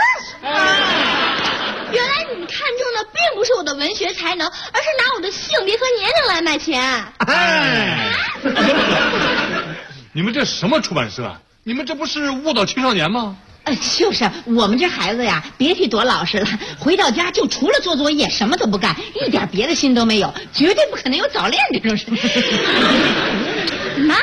原来你们看中的并不是我的文学才能，而是拿我的性别和年龄来卖钱。 你们这什么出版社啊？你们这不是误导青少年吗？ 就是我们这孩子呀，别提多老实了，回到家就除了做作业什么都不干，一点别的心都没有，绝对不可能有早恋这种事。 妈，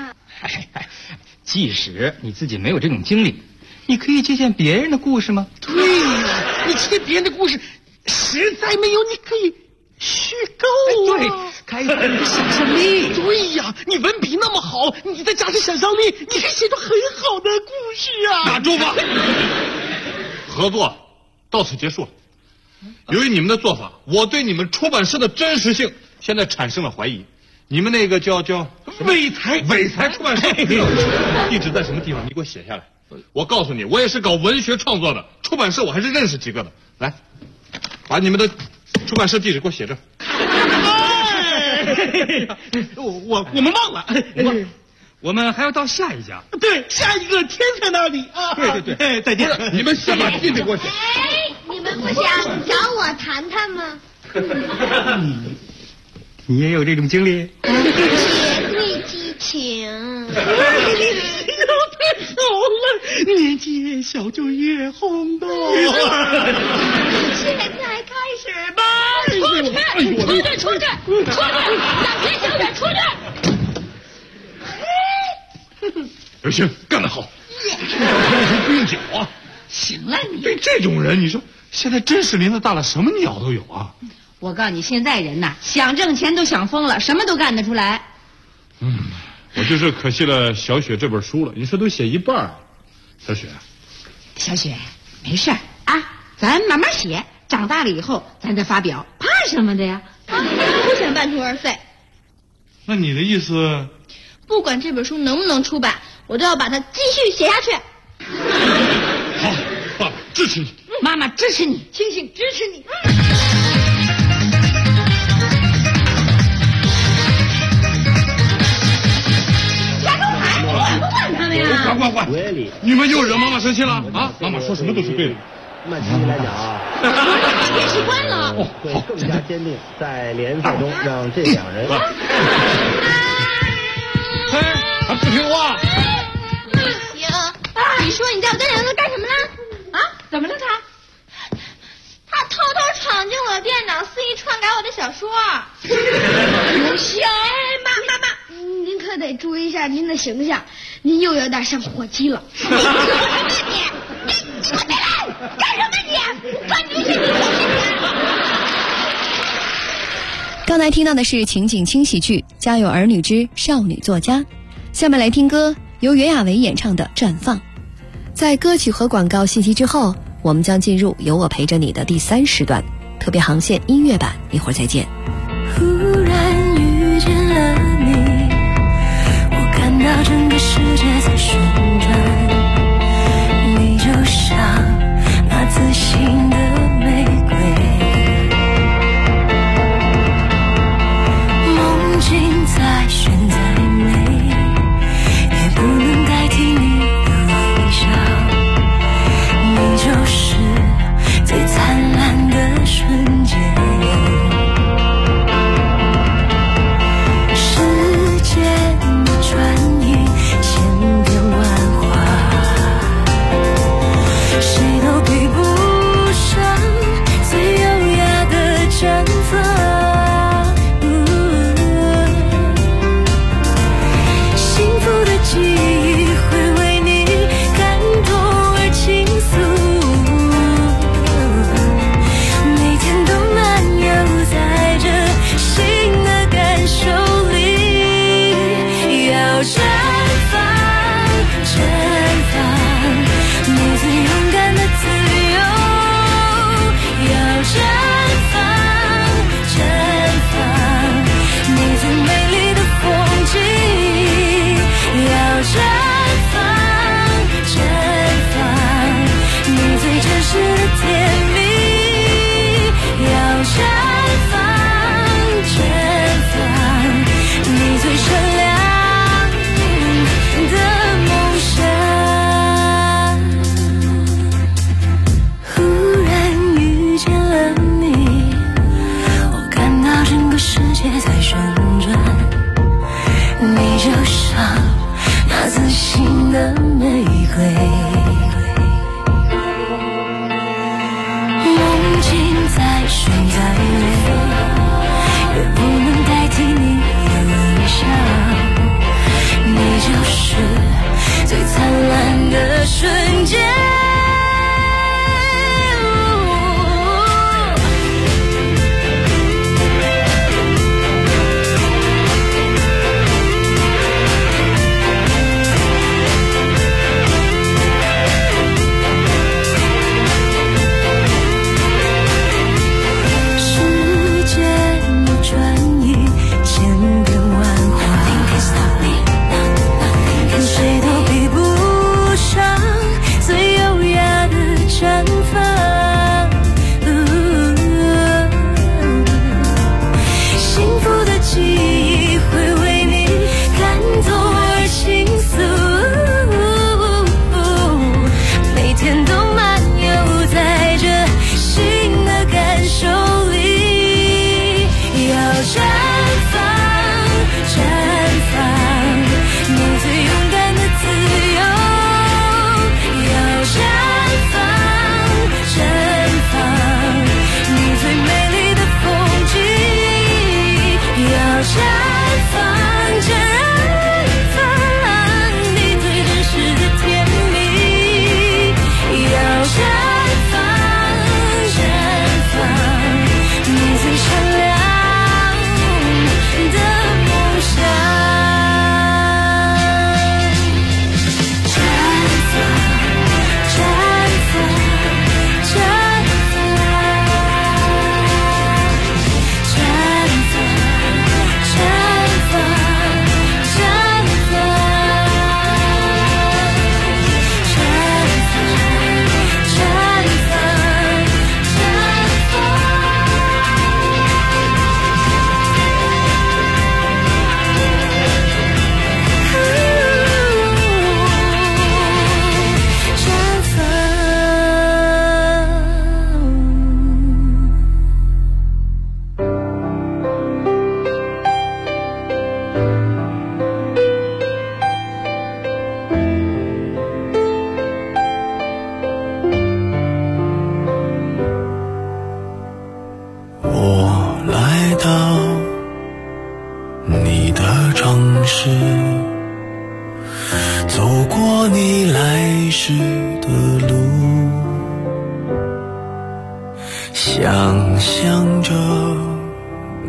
即使你自己没有这种经历，你可以借鉴别人的故事吗？ 对呀，你借别人的故事实在没有，你可以虚构啊。 对，开发你的想象力。 对呀，你文笔那么好，你再加上想象力，你可以写出很好的故事啊。 打住吧，合作到此结束了。由于你们的做法，我对你们出版社的真实性现在产生了怀疑。你们那个叫伟才出版社地址在什么地方？你给我写下来。我告诉你，我也是搞文学创作的，出版社我还是认识几个的。来，把你们的出版社地址给我写着。 我们忘了， 我们还要到下一家。 对，下一个天才那里啊。 对， 再见。 你们先把地址给我写。 你们不想找我谈谈吗？ 你也有这种经历？ 也对激情。 太好了，年纪越小就越轰动。 现在开始吧，出去，大学小点出去。 刘星干得好，不用讲啊。 行了，你对这种人，你说现在真是林子大了，什么鸟都有啊。 我告诉你，现在人呐，想挣钱都想疯了，什么都干得出来。 我就是可惜了小雪这本书了。你说都写一半，小雪， 没事啊，咱慢慢写，长大了以后咱再发表，怕什么的呀？ 不想半途而废。 那你的意思？ 不管这本书能不能出版，我都要把它继续写下去。 好，爸爸支持你， 妈妈支持你， 星星支持你。 快！你们又惹妈妈生气了啊！妈妈说什么都是对的。 那么继续来讲啊， 电视关了， 会更加坚定在联赛中让这两人。 还不听话？ 不行！你说你在我这两个干什么了？ 啊？怎么了他偷偷闯进我的电脑，肆意篡改我的小说。 不行，妈，您可得注意一下您的形象，您又有点像火鸡了。 你给我回来！干什么你？关你刚才听到的是情景轻喜剧《家有儿女之少女作家》，下面来听歌，由袁娅维演唱的《绽放》。在歌曲和广告信息之后，我们将进入有我陪着你的第3时段特别航线音乐版，一会儿再见。 忽然遇见了你，我感到整个世界在旋转，你就像那自信的玫瑰，梦境再炫再美，也不能代替你的微笑，你就是最灿烂的瞬间。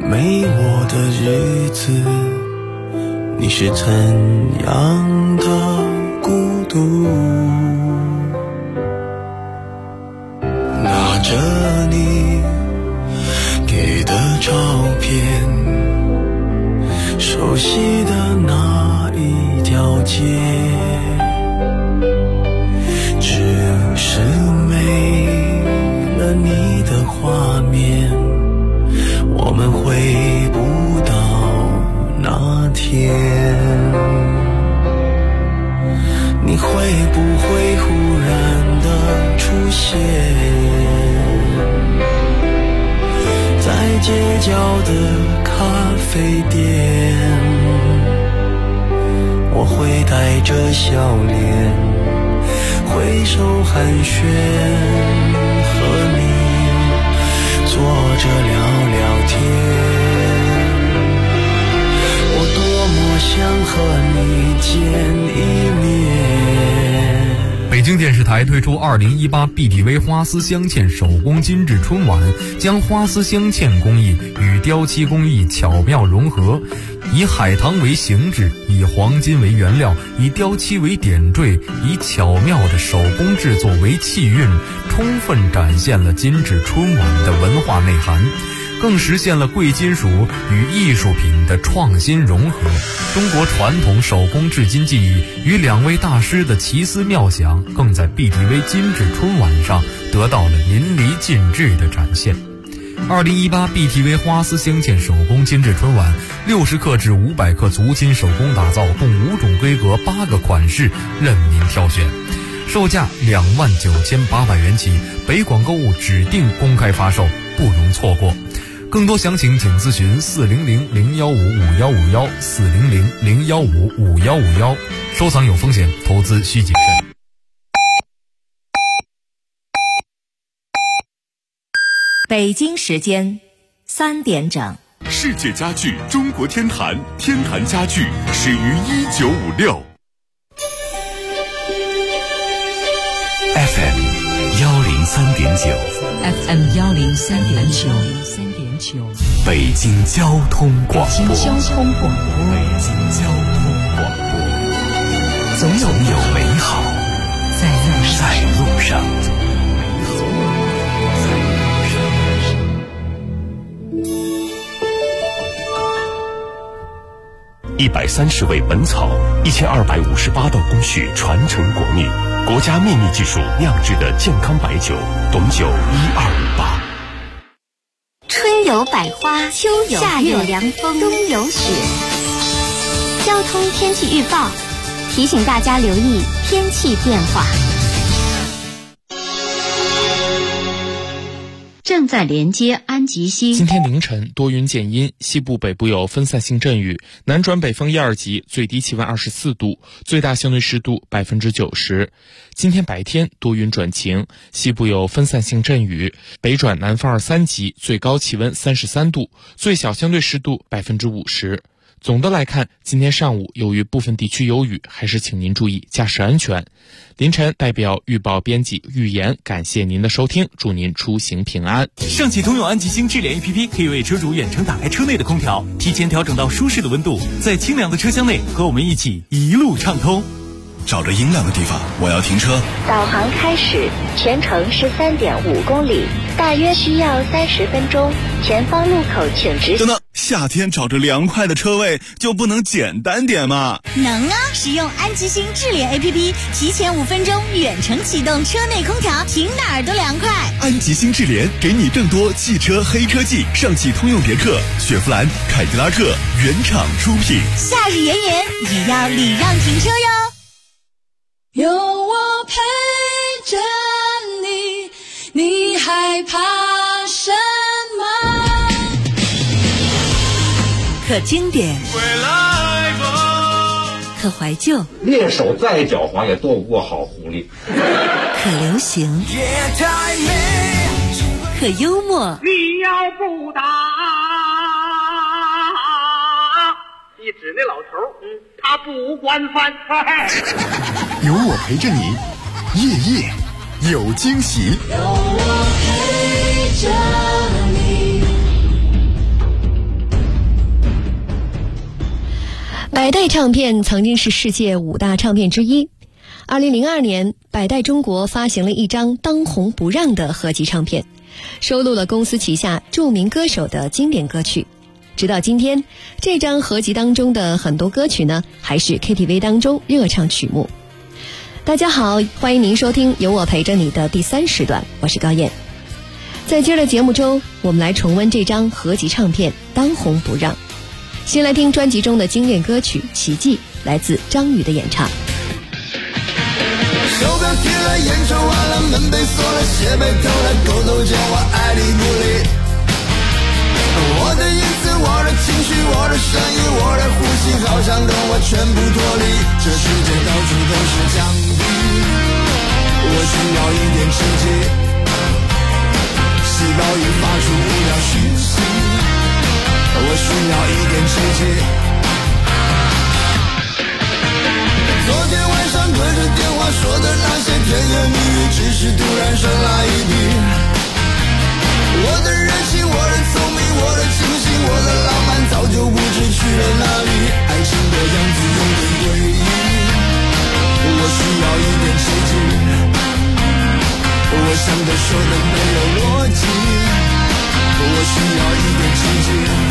没我的日子，你是怎样的孤独？拿着你给的照片，熟悉的那一条街，只是没了你的画面，我们回不到那天。你会不会忽然的出现在街角的咖啡店？我会带着笑脸挥手寒暄，和你坐着聊聊天。我多么想和你见一面。 北京电视台推出2018 BTV 花丝镶嵌手工精致春晚，将花丝镶嵌工艺与雕漆工艺巧妙融合，以海棠为形制，以黄金为原料，以雕漆为点缀，以巧妙的手工制作为气韵，充分展现了精致春晚的文化内涵，更实现了贵金属与艺术品的创新融合。中国传统手工制金技艺与两位大师的奇思妙想，更在 BTV 精致春晚上得到了淋漓尽致的展现。2018 BTV 花丝镶嵌手工精致春晚，60克至500克足金手工打造，共5种规格8个款式，任您挑选，售价29800元起，北广购物指定公开发售，不容错过。更多详情请咨询400-015-5151 400-015-5151。收藏有风险，投资需谨慎。 北京时间3点整。 世界家具中国天坛，天坛家具始于1956。 FM 103.9 FM 103.9， 北京交通广播。 北京交通广播，总有美好在路上。130味本草，1258道工序传承国秘，国家秘密技术酿制的健康白酒，董酒1258。 春有百花，秋有夏有凉风，冬有雪。交通天气预报提醒大家留意天气变化。 正在连接安吉西。 今天凌晨多云见阴，西部北部有分散性阵雨，南转北风1、2级，最低气温24度，最大相对湿度90%。今天白天多云转晴，西部有分散性阵雨，北转南风2、3级，最高气温33度，最小相对湿度50%。总的来看，今天上午由于部分地区有雨，还是请您注意驾驶安全。凌晨代表预报编辑预言，感谢您的收听，祝您出行平安。 上汽通用安吉星智联 APP 可以为车主远程打开车内的空调，提前调整到舒适的温度，在清凉的车厢内和我们一起一路畅通。 找着阴凉的地方，我要停车。 导航开始，全程是3.5公里，大约需要30分钟。前方路口请直行。 等等，夏天找着凉快的车位就不能简单点吗？ 能啊！使用安吉星智联 APP， 提前5分钟远程启动车内空调，停哪儿都凉快。 安吉星智联给你更多汽车黑科技，上汽通用别克、雪佛兰、凯迪拉克原厂出品。 夏日炎炎，也要礼让停车哟。 有我陪着你，你害怕什么？ 可经典，可怀旧， 猎手再狡猾也躲不过好狐狸。 可流行，可幽默。 你要不打，一指那老头，他不惯犯。 有我陪着你，夜夜有惊喜。 有我陪着你。 百代唱片曾经是世界5大唱片之一。2002年，百代中国发行了一张当红不让的合集唱片，收录了公司旗下著名歌手的经典歌曲。直到今天，这张合集当中的很多歌曲呢，还是 KTV 当中热唱曲目。大家好，欢迎您收听由我陪着你的第3时段，我是高燕。在今儿的节目中，我们来重温这张合集唱片《当红不让》。先来听专辑中的经典歌曲《奇迹》，来自张宇的演唱。 手表贴了，烟抽完了，门被锁了，鞋被偷了，狗头叫我爱理不理。我的隐私，我的情绪，我的声音，我的呼吸，好像跟我全部脱离。这世界到处都是墙壁，我需要一点刺激。细胞已发出无聊讯息，我需要一点刺激。昨天晚上对着电话说的那些甜言蜜语，只是突然生来一笔。我的热情，我的聪明，我的清醒，我的浪漫，早就不知去了哪里。爱情的样子有点诡异，我需要一点刺激。我想的说的没有逻辑，我需要一点刺激。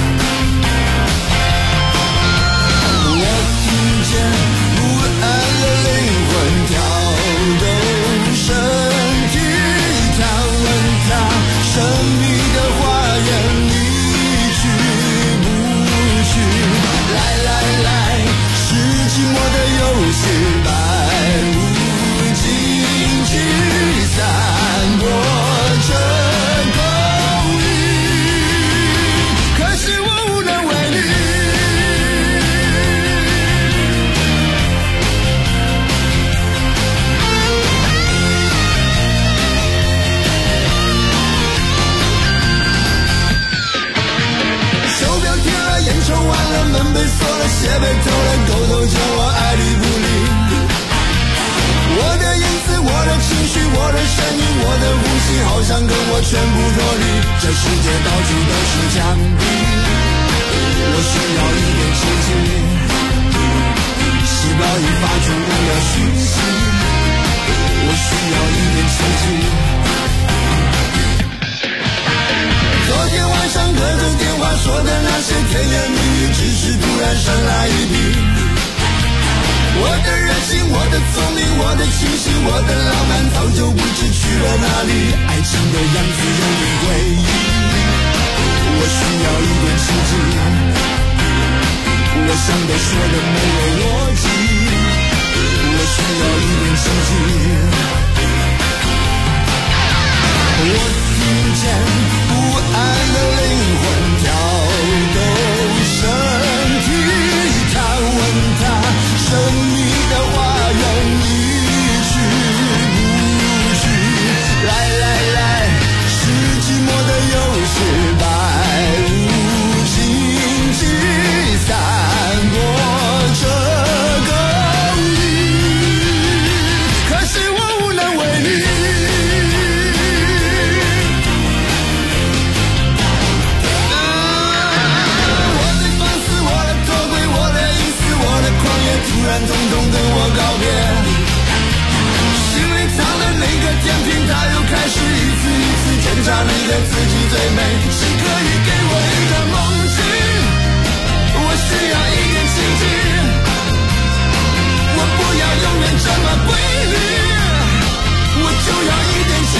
我听见不安的灵魂跳动身体，他问他神秘的花园你去不去？来来来，是寂寞的游戏，百无禁忌，散播着公益，可是我无能为力。手表贴了，烟抽完了，门被锁了，鞋被偷了，狗头叫我爱理不理。我的隐私，我的情绪，我的声音，我的呼吸，好像跟我全部脱离。这世界到处都是墙壁，我需要一点刺激。细胞已发出无聊讯息，我需要一点刺激。昨天晚上隔着电话说的那些甜言蜜语，只是突然生来一笔。我的热情，我的聪明，我的清醒，我的浪漫，早就不知去了哪里。爱情的样子有点诡异，我需要一点刺激。我想的说的没有逻辑，我需要一点刺激。我听见不安的灵魂跳动身体，他问他神秘的花园你去不去？来来来，是寂寞的游戏，百无禁忌，散播这个意，可是我无能为力。突然统统跟我告别，心里藏的那个天平，它又开始一次一次检查哪个自己最美。谁可以给我一个梦境？我需要一点奇迹，我不要永远这么规律，我就要一点奇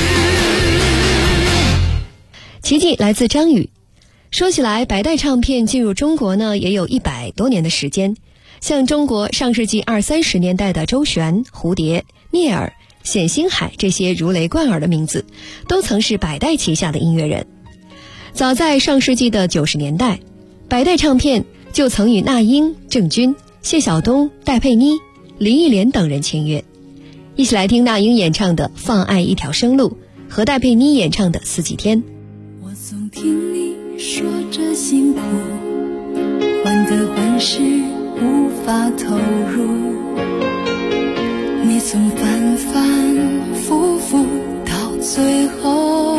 迹。 奇迹来自张宇。说起来，百代唱片进入中国呢，也有100多年的时间。像中国上世纪20-30年代的周璇、蝴蝶、聂耳、冼星海这些如雷贯耳的名字，都曾是百代旗下的音乐人。早在上世纪的90年代，百代唱片就曾与那英、郑钧、谢晓东、戴佩妮、林忆莲等人签约。一起来听那英演唱的《放爱一条生路》和戴佩妮演唱的《四季天》。 我总听你说着辛苦，患得患失无法投入，你总反反复复，到最后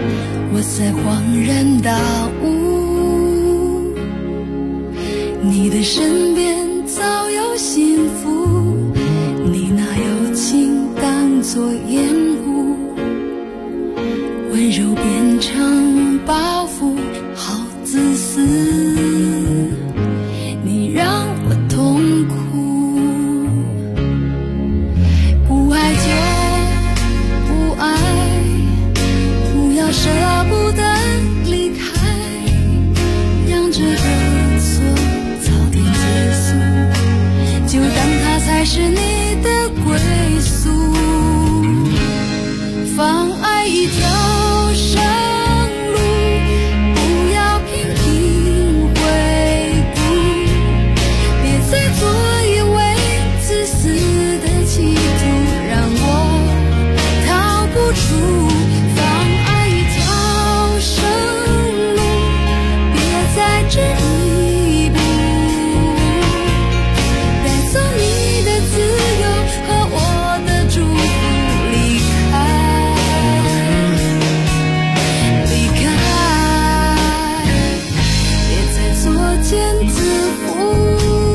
我才恍然大悟，你的的身边早有幸福，你拿友情当作烟雾，温柔变成包袱，好自私，你让我痛苦。不爱就不爱，不要舍不得离开，让这个错早点结束，就当它才是你的归宿。放爱一条生路，不要频频回顾，别再做一位自私的企图，让我逃不出。放爱一条生路，别再执一步，带走你的自由和我的祝福，离开，别再作茧自缚。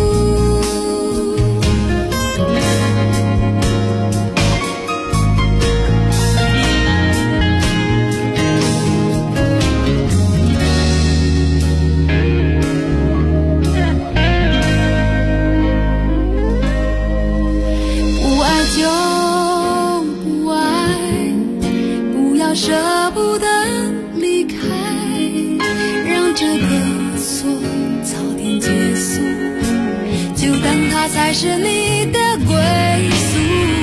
不爱就不爱，不要舍不得离开，让这个错早点结束，就当它才是你的归宿。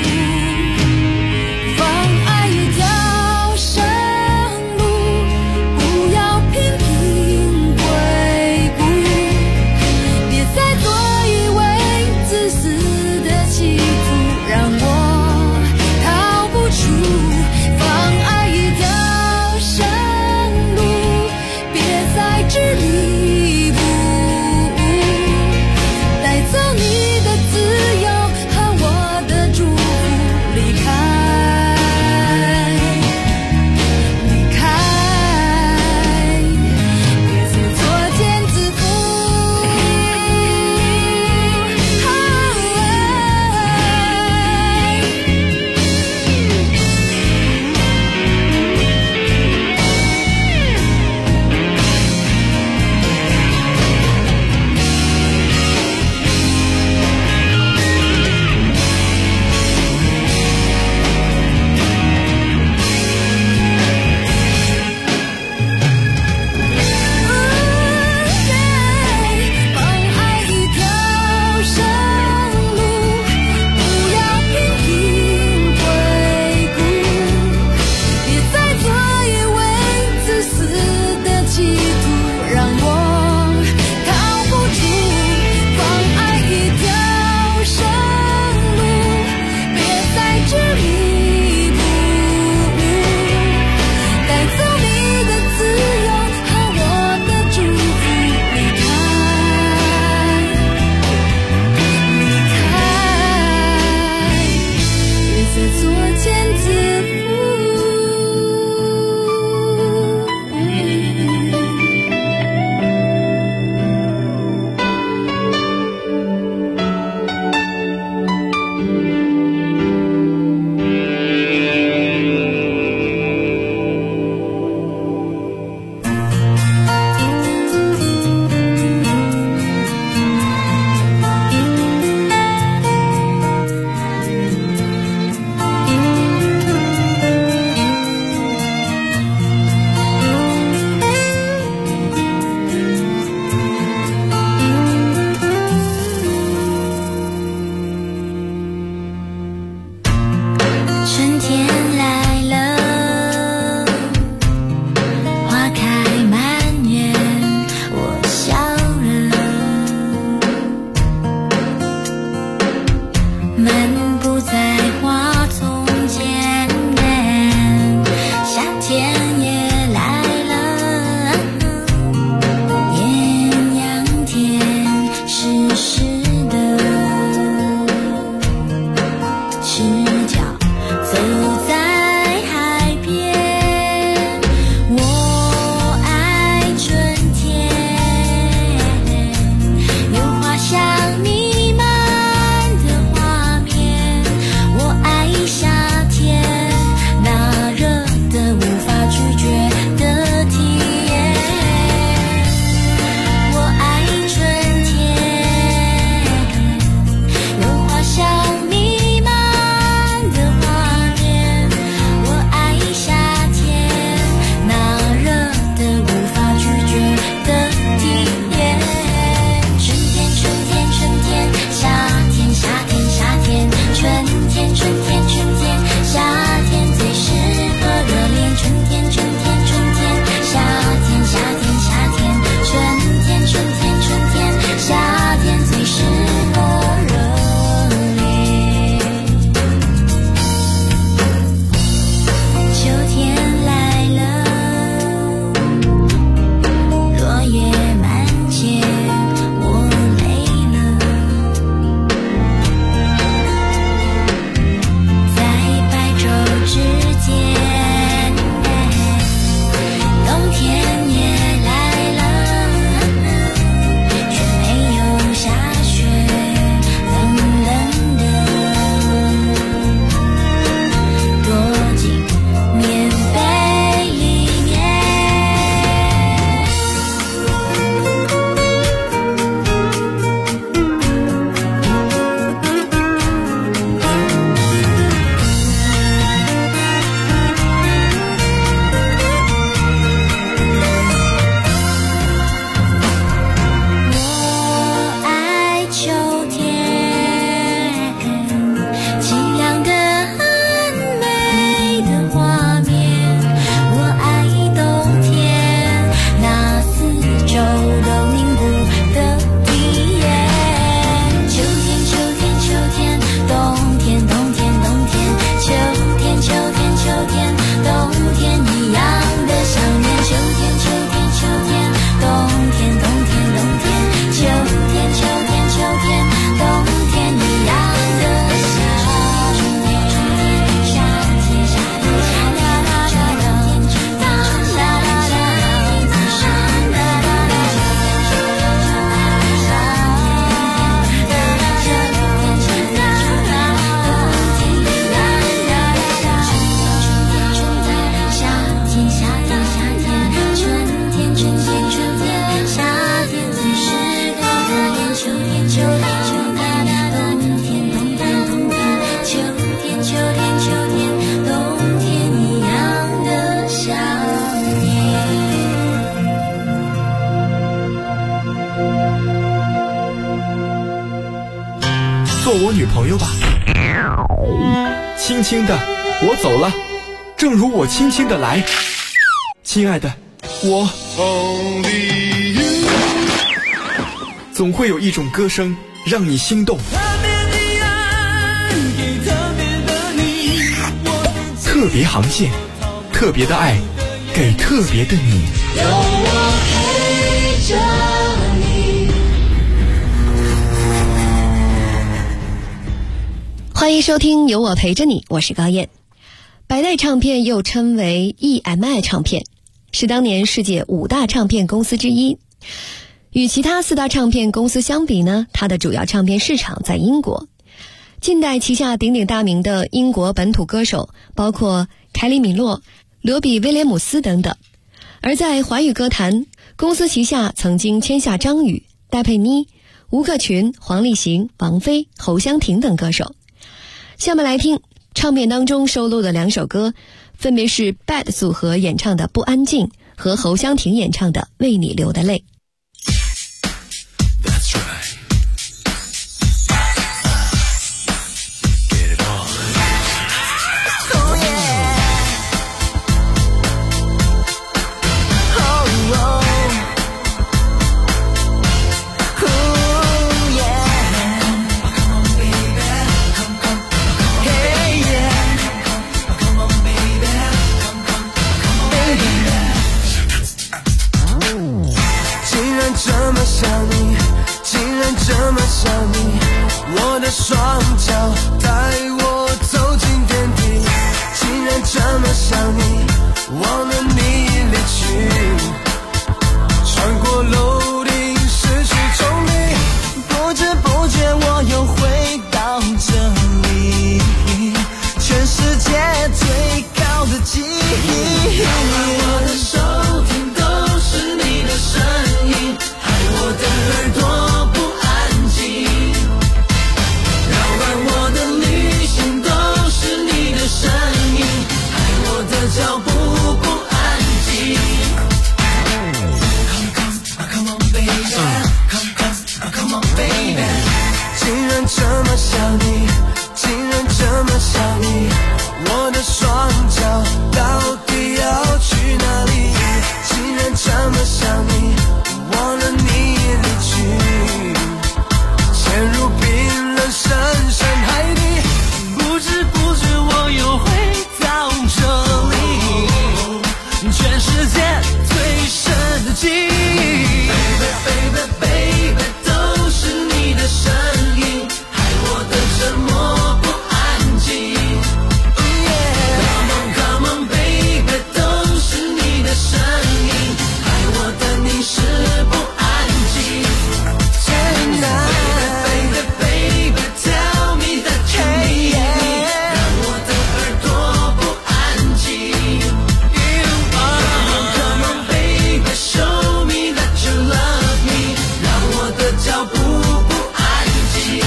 放爱一条生路，不要频频回顾，别再做一位自私的企图，让我逃不出。放爱一条生路，别再执一步，带走你的自由和我做我女朋友吧。轻轻的，我走了，正如我轻轻的来。亲爱的，我总会有一种歌声让你心动。特别航线，特别的爱，给特别的你。 有我陪着你。 欢迎收听有我陪着你，我是高燕。百代唱片又称为 EMI 唱片，是当年世界5大唱片公司之一。与其他4大唱片公司相比呢，它的主要唱片市场在英国。近代旗下鼎鼎大名的英国本土歌手包括凯里·米洛、罗比·威廉姆斯等等。而在华语歌坛，公司旗下曾经签下张宇、戴佩妮、吴克群、黄立行、王菲、侯湘婷等歌手。下面来听唱片当中收录的2首歌，分别是 Bad 组合演唱的《不安静》和侯湘婷演唱的《为你流的泪》。 That's right. Get it on. Oh yeah. Oh oh. Oh yeah. Come on, baby. Come. Hey yeah. Come on, baby. Come, baby. 竟然这么想你。竟然这么想你，我的双脚带我走进天地。竟然这么想你，忘了你离去，穿过楼顶失去重力，不知不觉我又回到这里，全世界最高的记忆。我的手听都是你的声音，害我的耳朵。脚步不安静。Come on baby, come on baby。竟然这么想你，竟然这么想你，我的双脚到底要去哪里？竟然这么想你，忘了你离去，陷入冰冷深深海底，不知不觉我又回到这里。全世界最深的记忆 Baby, baby, baby 都是你的声音，害我的沉默不安静 Come on, come on, baby 都是你的声音，害我的凝视不安静 Tonight Baby, baby, baby tell me that you need me 让我的耳朵不安静Show me that you love me 让我的脚步不安静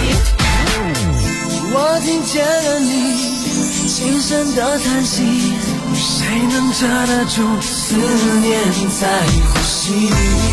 我听见了你轻声的叹息谁能遮得住思念在呼吸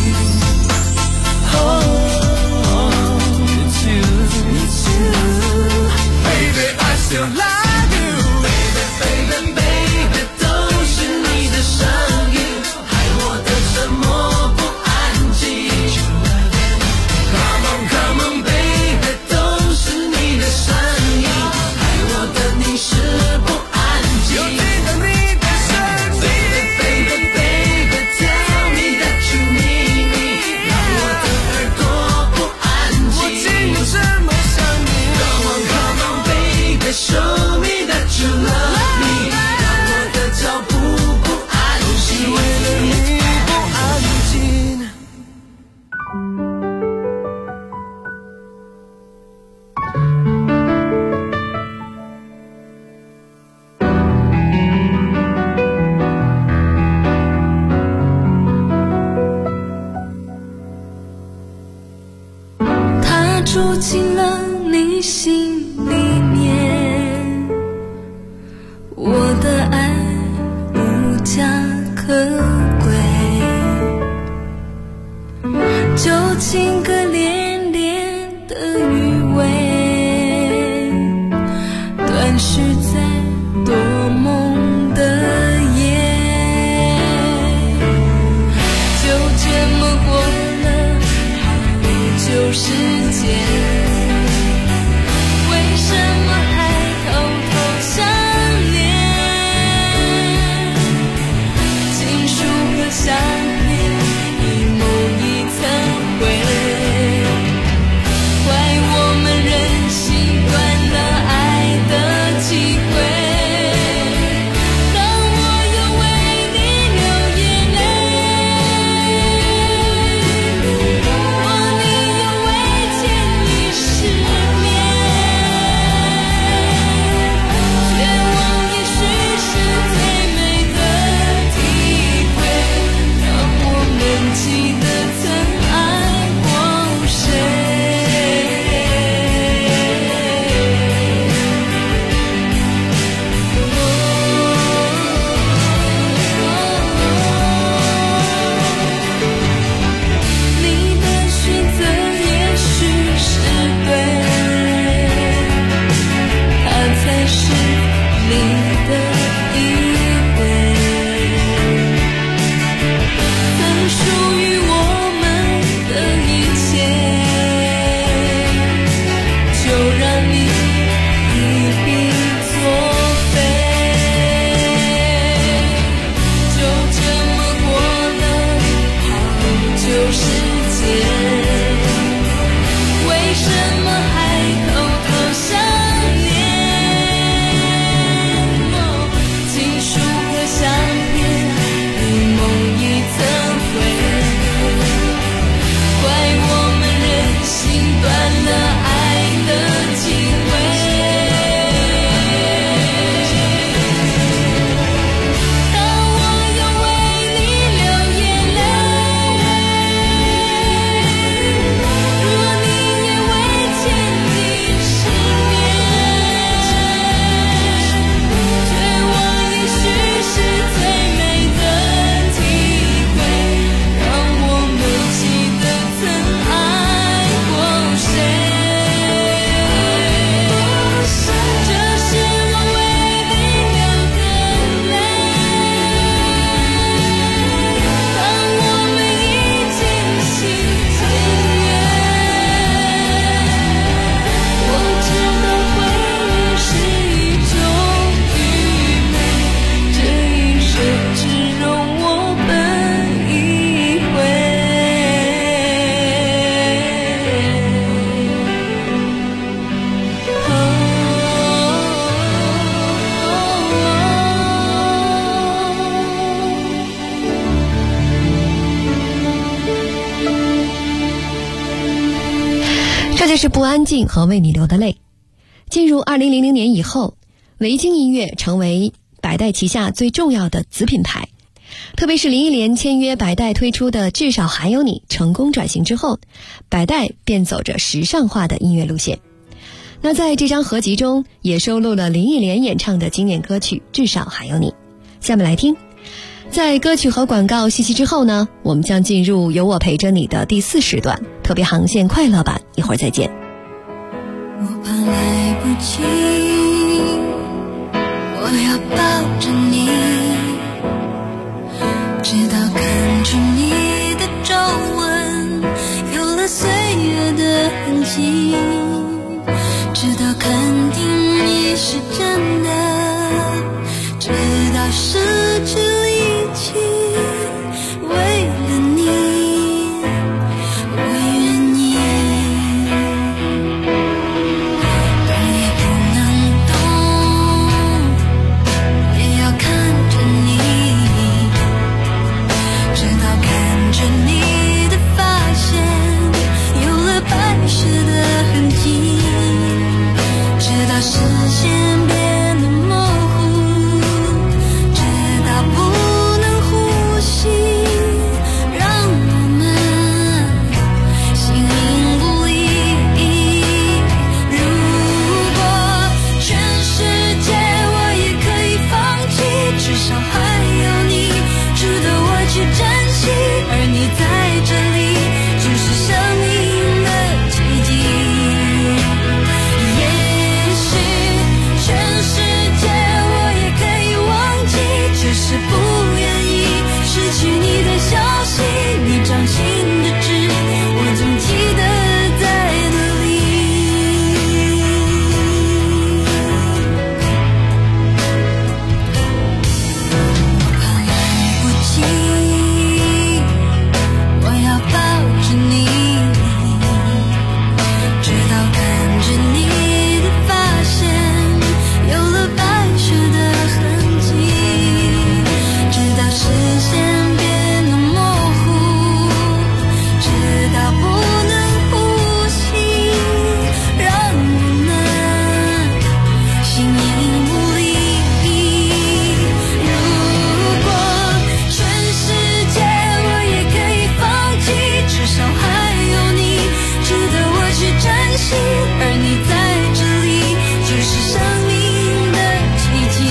Me too Baby I still love you Baby, baby, baby 都是你的声音沉默不安静 Come on, come on, baby 都是你的声音，害我的凝视不安静又听到你的声音 Baby, baby, baby tell me that you need me 让我的耳朵不安静我竟然这么想你 Come on, come on, baby show me that you love me 让我的脚步不安静为了你它住进了你心里面，我的爱无价可贵，就情歌连连的余味就是不安静和为你流的泪。进入2000年以后，维京音乐成为百代旗下最重要的子品牌，特别是林忆莲签约百代推出的《至少还有你》成功转型之后，百代便走着时尚化的音乐路线。那在这张合集中也收录了林忆莲演唱的经典歌曲《至少还有你》。下面来听。在歌曲和广告信息之后呢，我们将进入有我陪着你的第4时段特别航线快乐版，一会儿再见。 我怕来不及，我要抱着你，直到看出你的皱纹有了岁月的痕迹，直到肯定你是真的，直到失去力气，为了你我愿意，动也不能动，也要看着你，直到看着你的发线有了白雪的痕迹，直到视线变得模糊，直到不能呼吸，让我们形影不离。如果全世界我也可以放弃，至少还有你值得我去珍惜，而你在这里就是生命的奇迹。也许全世界我也可以忘记，只是不愿意失去你的消息，你掌心的痣我总记得在哪里。我怕来不及，我要抱着你，直到看着你的发线有了白雪的痕迹，直到视线变得模糊，直到不能呼吸，让我们形影不离。如果全世界我也可以放弃，至少还有你值得我去珍惜，而你在这里就是生命的奇迹。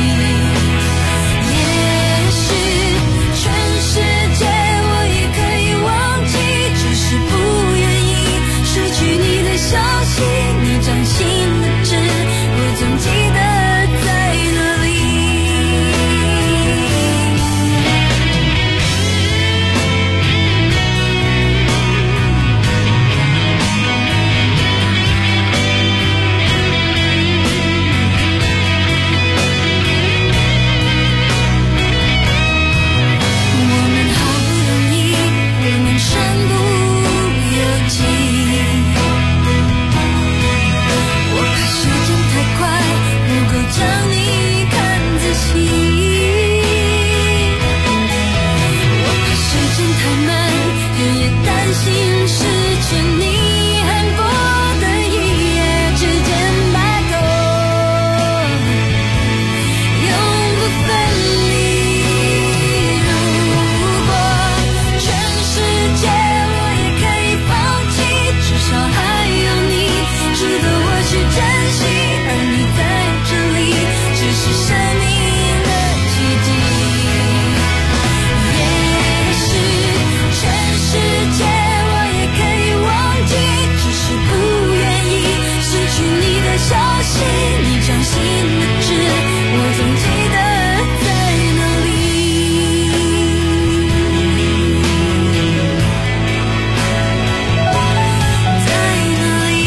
也许全世界我也可以忘记，只是不愿意失去你的消息，你掌心的痣我总记得在哪里。我们好不容易我们身不由己，我怕时间太快不够将你看仔细，我怕时间太慢日夜担心失去你，恨不得一夜之间白头永不分离。如果全世界我也可以放弃，至少还有你值得我去珍惜，而你在这里只是生命的奇迹。也许全世界我也可以忘记，只是不愿意失去你的消息，你掌心的痣我总记得在哪里。在哪里？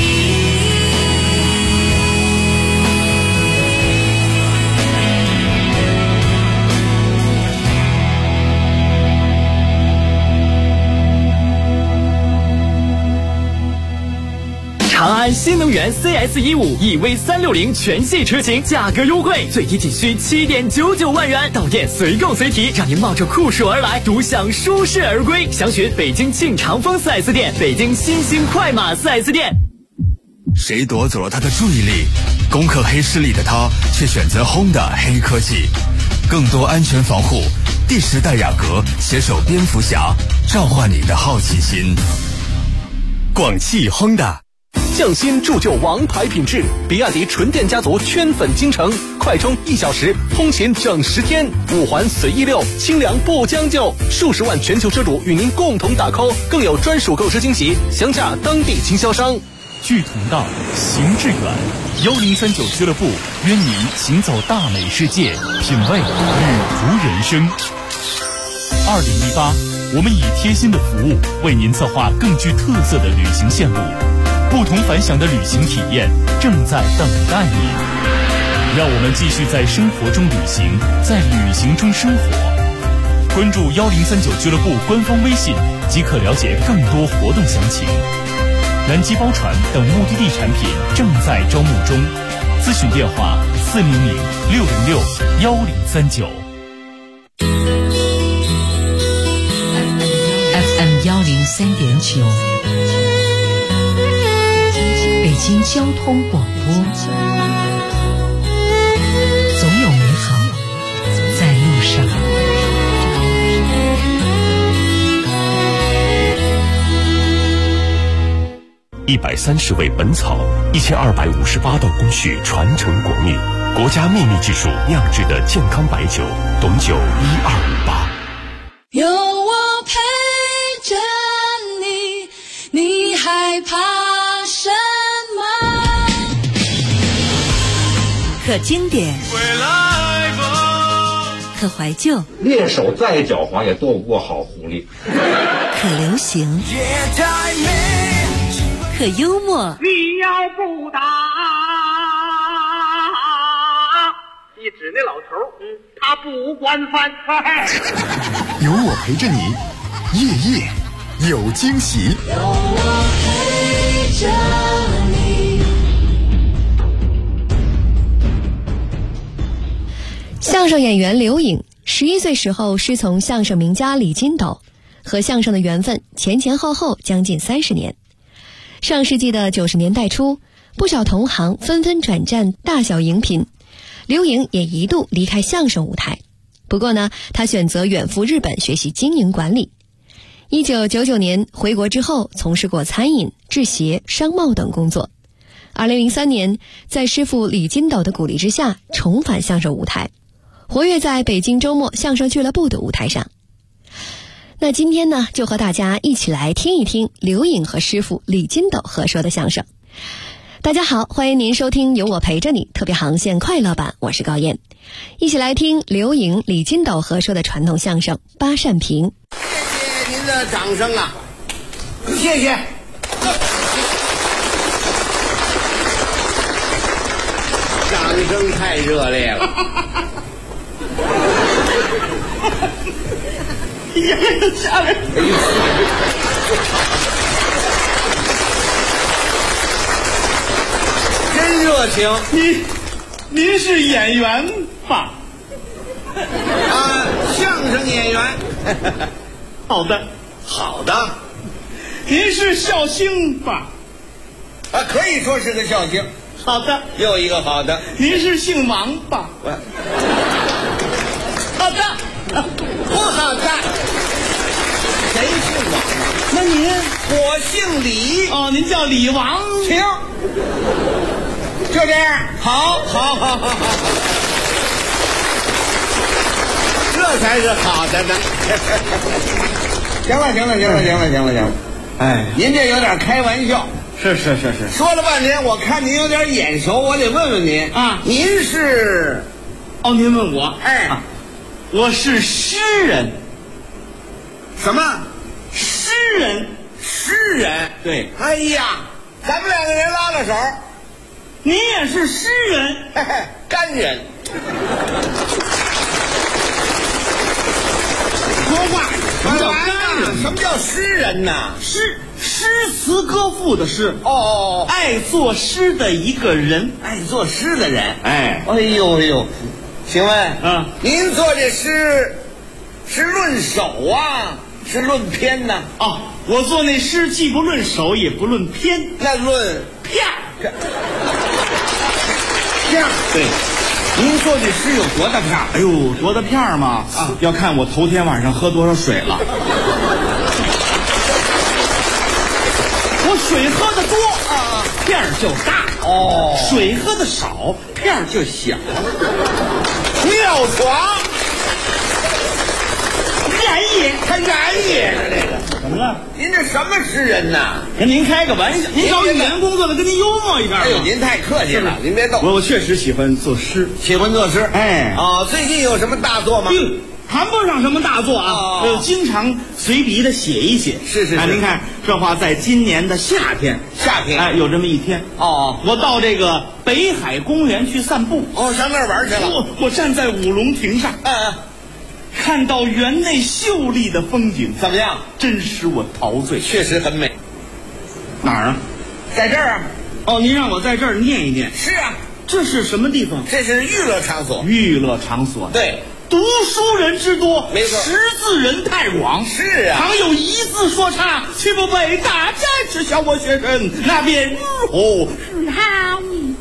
长安新能源 CS15 EV360全系车型价格优惠，最低仅需7.99万元，到店随购随提，让您冒着酷暑而来，独享舒适而归。详询北京庆长风 4S 店、北京新兴快马 4S 店。 谁夺走了他的注意力？攻克黑势力的他，却选择轰的黑科技。更多安全防护，第10代雅阁携手蝙蝠侠，召唤你的好奇心。 广汽轰的匠心铸就王牌品质，比亚迪纯电家族圈粉京城，快充1小时，通勤整10天，5环随意溜，清凉不将就，数十万全球车主与您共同打 call， 更有专属购车惊喜，详洽当地经销商。 聚同道，行致远，1039俱乐部约您行走大美世界，品味旅途人生。2018，我们以贴心的服务为您策划更具特色的旅行线路，不同凡响的旅行体验正在等待您。让我们继续在生活中旅行，在旅行中生活。关注1039俱乐部官方微信，即可了解更多活动详情。南极包船等目的地产品正在招募中，咨询电话400-606-1039。 FM 103.9，北京交通广播。总有美好在路上。 130味本草，1258道工序传承国秘，国家秘密技术酿制的健康白酒，董酒1258。 有我陪着你，你害怕什么？ 可经典，可怀旧， 猎手再狡猾也躲不过好狐狸。 可流行，可幽默。 你要不打，一指那老头，他不惯犯。 有我陪着你，夜夜有惊喜。 有我陪着你。 相声演员刘颖11岁时候师从相声名家李金斗，和相声的缘分前前后后将近30年。上世纪的90年代初，不少同行纷纷转战大小荧屏，刘颖也一度离开相声舞台。不过呢，他选择远赴日本学习经营管理。1999年回国之后，从事过餐饮、制鞋、商贸等工作。2003年，在师傅李金斗的鼓励之下，重返相声舞台，活跃在北京周末相声俱乐部的舞台上。那今天呢，就和大家一起来听一听刘颖和师傅李金斗合说的相声。大家好，欢迎您收听有我陪着你特别航线快乐版，我是高燕，一起来听刘颖、李金斗合说的传统相声《八扇屏》。 谢谢您的掌声啊，谢谢。掌声太热烈了。 下来。 真热情。 您是演员吧？ 相声演员。 好的。 好的。 您是笑星吧？ 可以说是个笑星。 好的。 又一个好的。 您是姓王吧？好的。 不好的。谁姓王啊？ 那您？ 我姓李。 哦，您叫李王。 行，就这样。好，这才是好的呢。行了。哎，您这有点开玩笑。 是。 说了半天，我看您有点眼熟，我得问问您啊。您是？ 哦，您问我？ 哎， 我是诗人。 什么？ 诗人。 对。哎呀，咱们2个人拉拉手。 您也是诗人。 干人。 说话什么叫干人？ 什么叫诗人呢？ 诗词歌赋的诗。 哦， 爱作诗的一个人。 爱作诗的人。 哎呦，请问，您做这诗是论首啊，是论篇呢？ 哦，我做那诗既不论首也不论篇， 那论片。 片儿，对。您做的诗有多大片儿？ 哎呦，多大片儿嘛？啊，要看我头天晚上喝多少水了。我水喝的多啊，片儿就大；水喝的少，片儿就小。 尿床， 燃野， 还燃野呢？这个怎么了？ 您这什么诗人呐？ 跟您开个玩笑，您找语言工作的，跟您幽默一点。 哎呦，您太客气了，您别逗。 我确实喜欢作诗， 喜欢作诗。 哎， 最近有什么大作吗？ 谈不上什么大作啊，经常随笔的写一写。 是。 您看这话，在今年的夏天，有这么一天。我到这个北海公园去散步。 上那儿玩去了。 我站在五龙亭上，看到园内秀丽的风景， 怎么样？ 真使我陶醉。 确实很美。 哪儿啊？ 在这儿啊。 您让我在这儿念一念。 是啊。 这是什么地方？ 这是娱乐场所。 娱乐场所。 对。 读书人之多， 没错， 识字人太广。 是啊， 倘有一字说差，岂不被大家耻笑我学生？那便如何是好？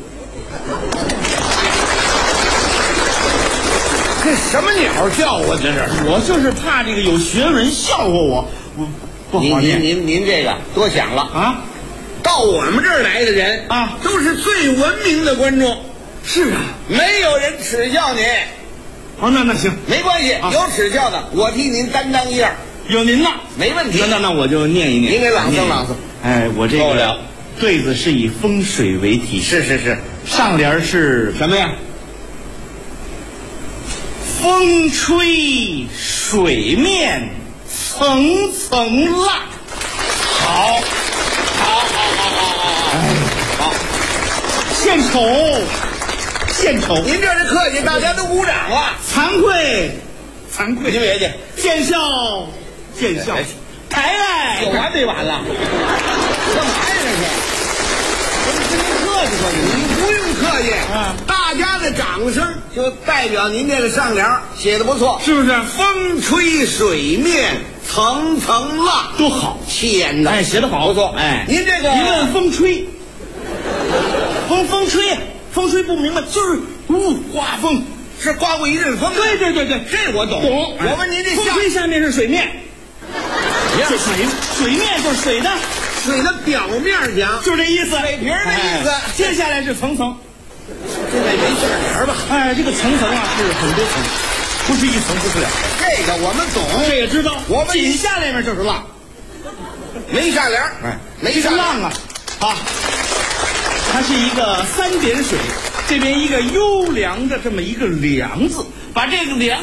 这什么鸟叫啊？这是， 我就是怕这个有学人笑话我，不好念。 您这个多想了啊！ 到我们这儿来的人啊， 都是最文明的观众。 是啊， 没有人耻笑你。 那行， 没关系，有耻笑的，我替您担当一样。 有您了， 没问题。 那我就念一念。 您给朗诵朗诵。 哎，我这个对子是以风水为题。 是。 上联是什么呀？风吹水面层层浪。好。献丑， 您这是客气，大家都鼓掌了。 惭愧， 您别介， 见笑，抬来， 有完没完了？干嘛呀这是？跟您客气客气，您不用客气大家的掌声就代表您这个上联写的不错， 是不是？ 风吹水面层层浪， 多好， 天哪！ 写得好， 不错。您这个， 您问风吹，风吹。风吹不明白，就是刮风， 是刮过一阵风。 对， 这我懂。我问您这风吹下面是水面，这水面就是水的表面讲， 就是这意思， 水平的意思。 接下来是层层， 这得没下联吧？ 这个层层啊是很多层，不是一层不是两层。 这个我们懂， 这个知道。 我们紧下来面就是浪， 没下联，没下浪啊，它是一个三点水，这边一个优良的这么一个良字，把这个良，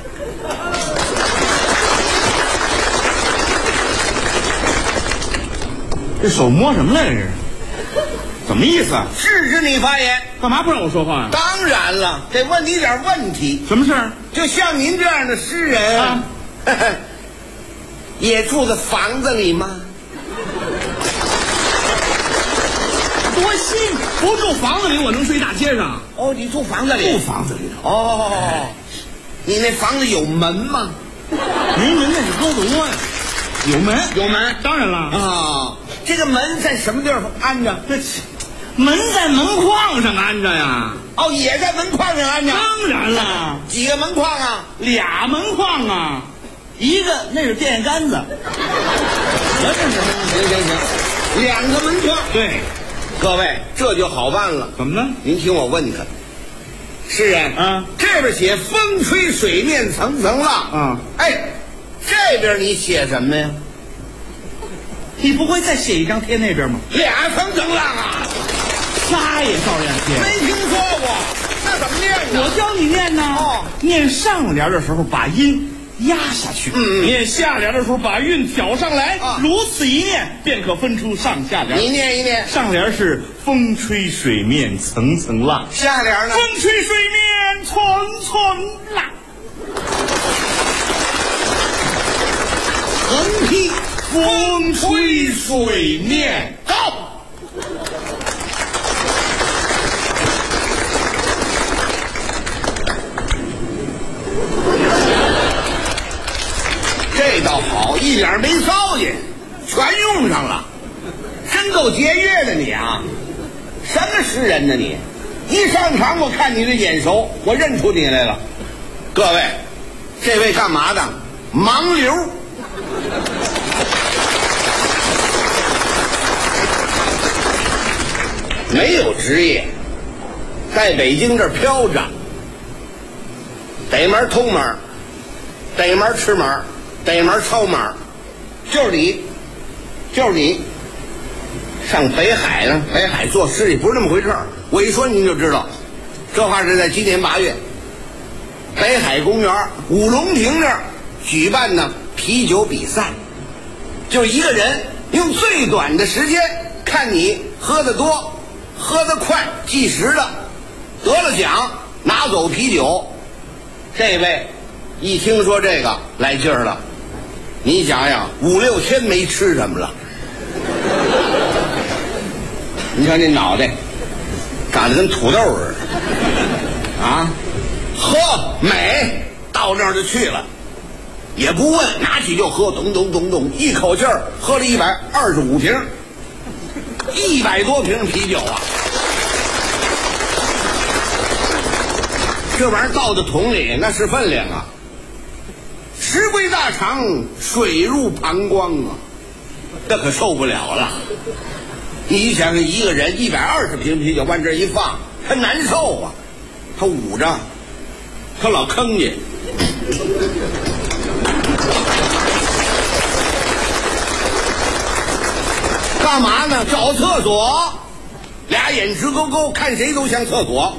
这手摸什么来着？怎么意思啊？ 制止你发言， 干嘛不让我说话啊？ 当然了，得问你点问题。 什么事儿？ 就像您这样的诗人也住在房子里吗？ 多新！不住房子里，我能睡大街上？ 你住房子里？ 住房子里头。 你那房子有门吗？ 没门那是高楼啊。有门，当然了这个门在什么地方安着？ 门在门框上安着呀。 也在门框上安着。 当然了。 几个门框啊 ？2门框啊，一个那是电线杆子。 行，2个门框。 对。 各位，这就好办了。 怎么呢？ 您听我问他，诗人这边写风吹水面层层浪这边你写什么呀？ 你不会再写一张贴那边吗 ？2层层浪啊 ，3也照样贴。 没听说过，那怎么念呢？ 我教你念呢。念上联的时候把音压下去，念下联的时候把韵挑上来，如此一念便可分出上下联。 你念一念。 上联是风吹水面层层浪， 下联呢？ 风吹水面层层浪。 横批风吹水面高。 这倒好，一点没糟践，全用上了，真够节约的你啊！什什么诗人呢你？一上场我看你这眼熟，我认出你来了。各位，这位干嘛的？盲流。没有职业，在北京这儿飘着，逮门通门，逮门吃门，逮门抄门，就是你，就是你。上北海呢，北海做尸体不是那么回事儿。我一说您就知道，这话是在今年8月，北海公园五龙亭这儿举办的啤酒比赛，就一个人用最短的时间看你喝得多喝得快计时的，得了奖拿走啤酒。这位一听说这个来劲儿了，你想想5、6天没吃什么了，你看这脑袋长得跟土豆似的啊，喝美到那儿就去了，也不问，拿起就喝，咚咚咚咚，一口气儿喝了125瓶，100多瓶啤酒啊！这玩意儿倒到桶里那是分量啊，食归大肠，水入膀胱啊，这可受不了了。你想想，一个人120瓶啤酒往这一放，他难受啊，他捂着，他老吭去。干嘛呢？找厕所，俩眼直勾勾，看谁都像厕所。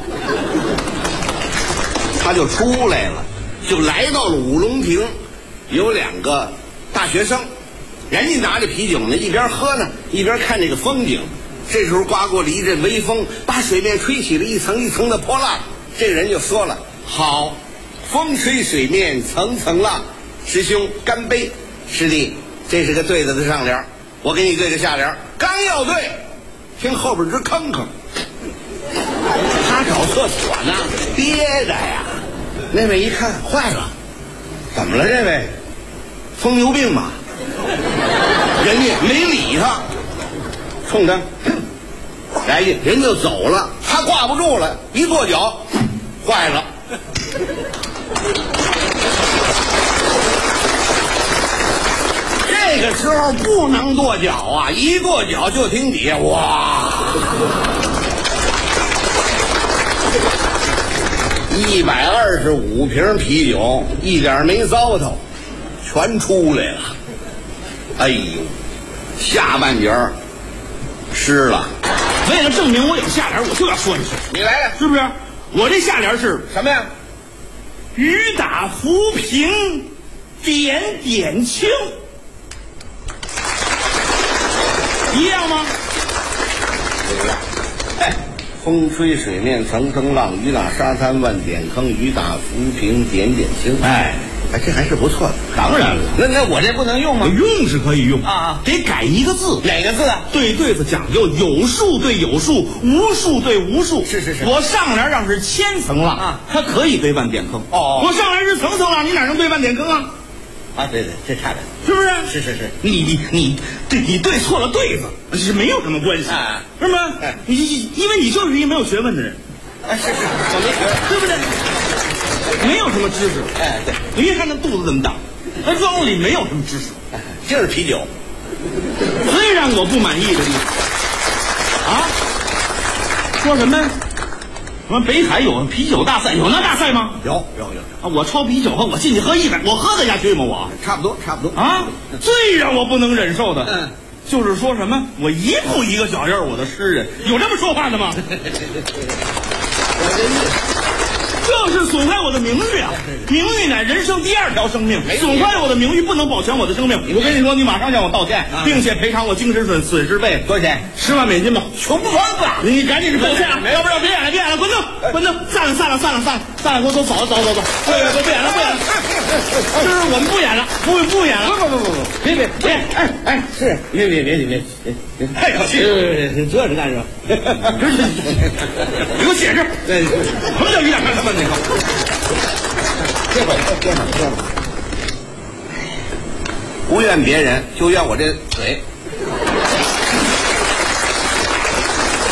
他就出来了，就来到了五龙亭，有2个大学生，人家拿着啤酒呢，一边喝呢，一边看这个风景。这时候刮过了一阵微风，把水面吹起了一层一层的波浪。这个人就说了：“好，风吹水面层层浪，师兄干杯！”师弟，这是个对子的上联，我给你对个下联。刚要对，听后边直吭吭。他找厕所呢，憋着呀。那位一看，坏了，怎么了？这位疯牛病吧？人家没理他，冲他来一，人就走了。他挂不住了，一跺脚，坏了。这个时候不能跺脚啊！一跺脚就听底下哇，125瓶啤酒，一点没糟蹋，全出来了。哎呦，下半截湿了。 为了证明我有下联，我就要说一句， 你来了， 是不是？我这下联是什么呀？ 雨打浮萍，点点青，一样吗？ 哎，风吹水面层层浪，雨打沙滩万点坑，雨打浮萍点点青。哎，这还是不错的。 当然了， 那我这不能用吗？ 用是可以用啊， 得改一个字。 哪个字啊？ 对子讲究有数对有数，无数对无数。 是。 我上联要是千层浪啊，它可以对万点坑。 哦， 我上联是层层浪，你哪能对万点坑啊？ 啊，对，这差点， 是不是？ 是。 你对错了对子是没有什么关系，是吗？ 哎， 因为你就是一个没有学问的人。 啊，是，我没学， 对不对？没有什么知识。 哎，对， 你别看他肚子这么大，他装子里没有什么知识。 这是啤酒。 最让我不满意的地方啊，说什么？什么北海有啤酒大赛？有那大赛吗？ 有啊！我抄啤酒喝，我进去喝100，我喝得下去吗？我差不多啊！最让我不能忍受的，就是说什么我一步一个脚印，我的诗人有这么说话的吗？这是损害我的名誉啊！名誉乃人生第2条生命，损害我的名誉不能保全我的生命。我跟你说，你马上向我道歉，并且赔偿我精神损失费多少钱 ？10万美金吧。 穷疯子！ 你赶紧去道歉，要不然别演了，滚走！散了，给我走，对，不演了，就是我们不演了，不演了， 不，别，是，别，太可气了，这是干什么？ 给我解释，什么叫雨打沙滩万点坑？ 这会儿，不怨别人，就怨我这嘴。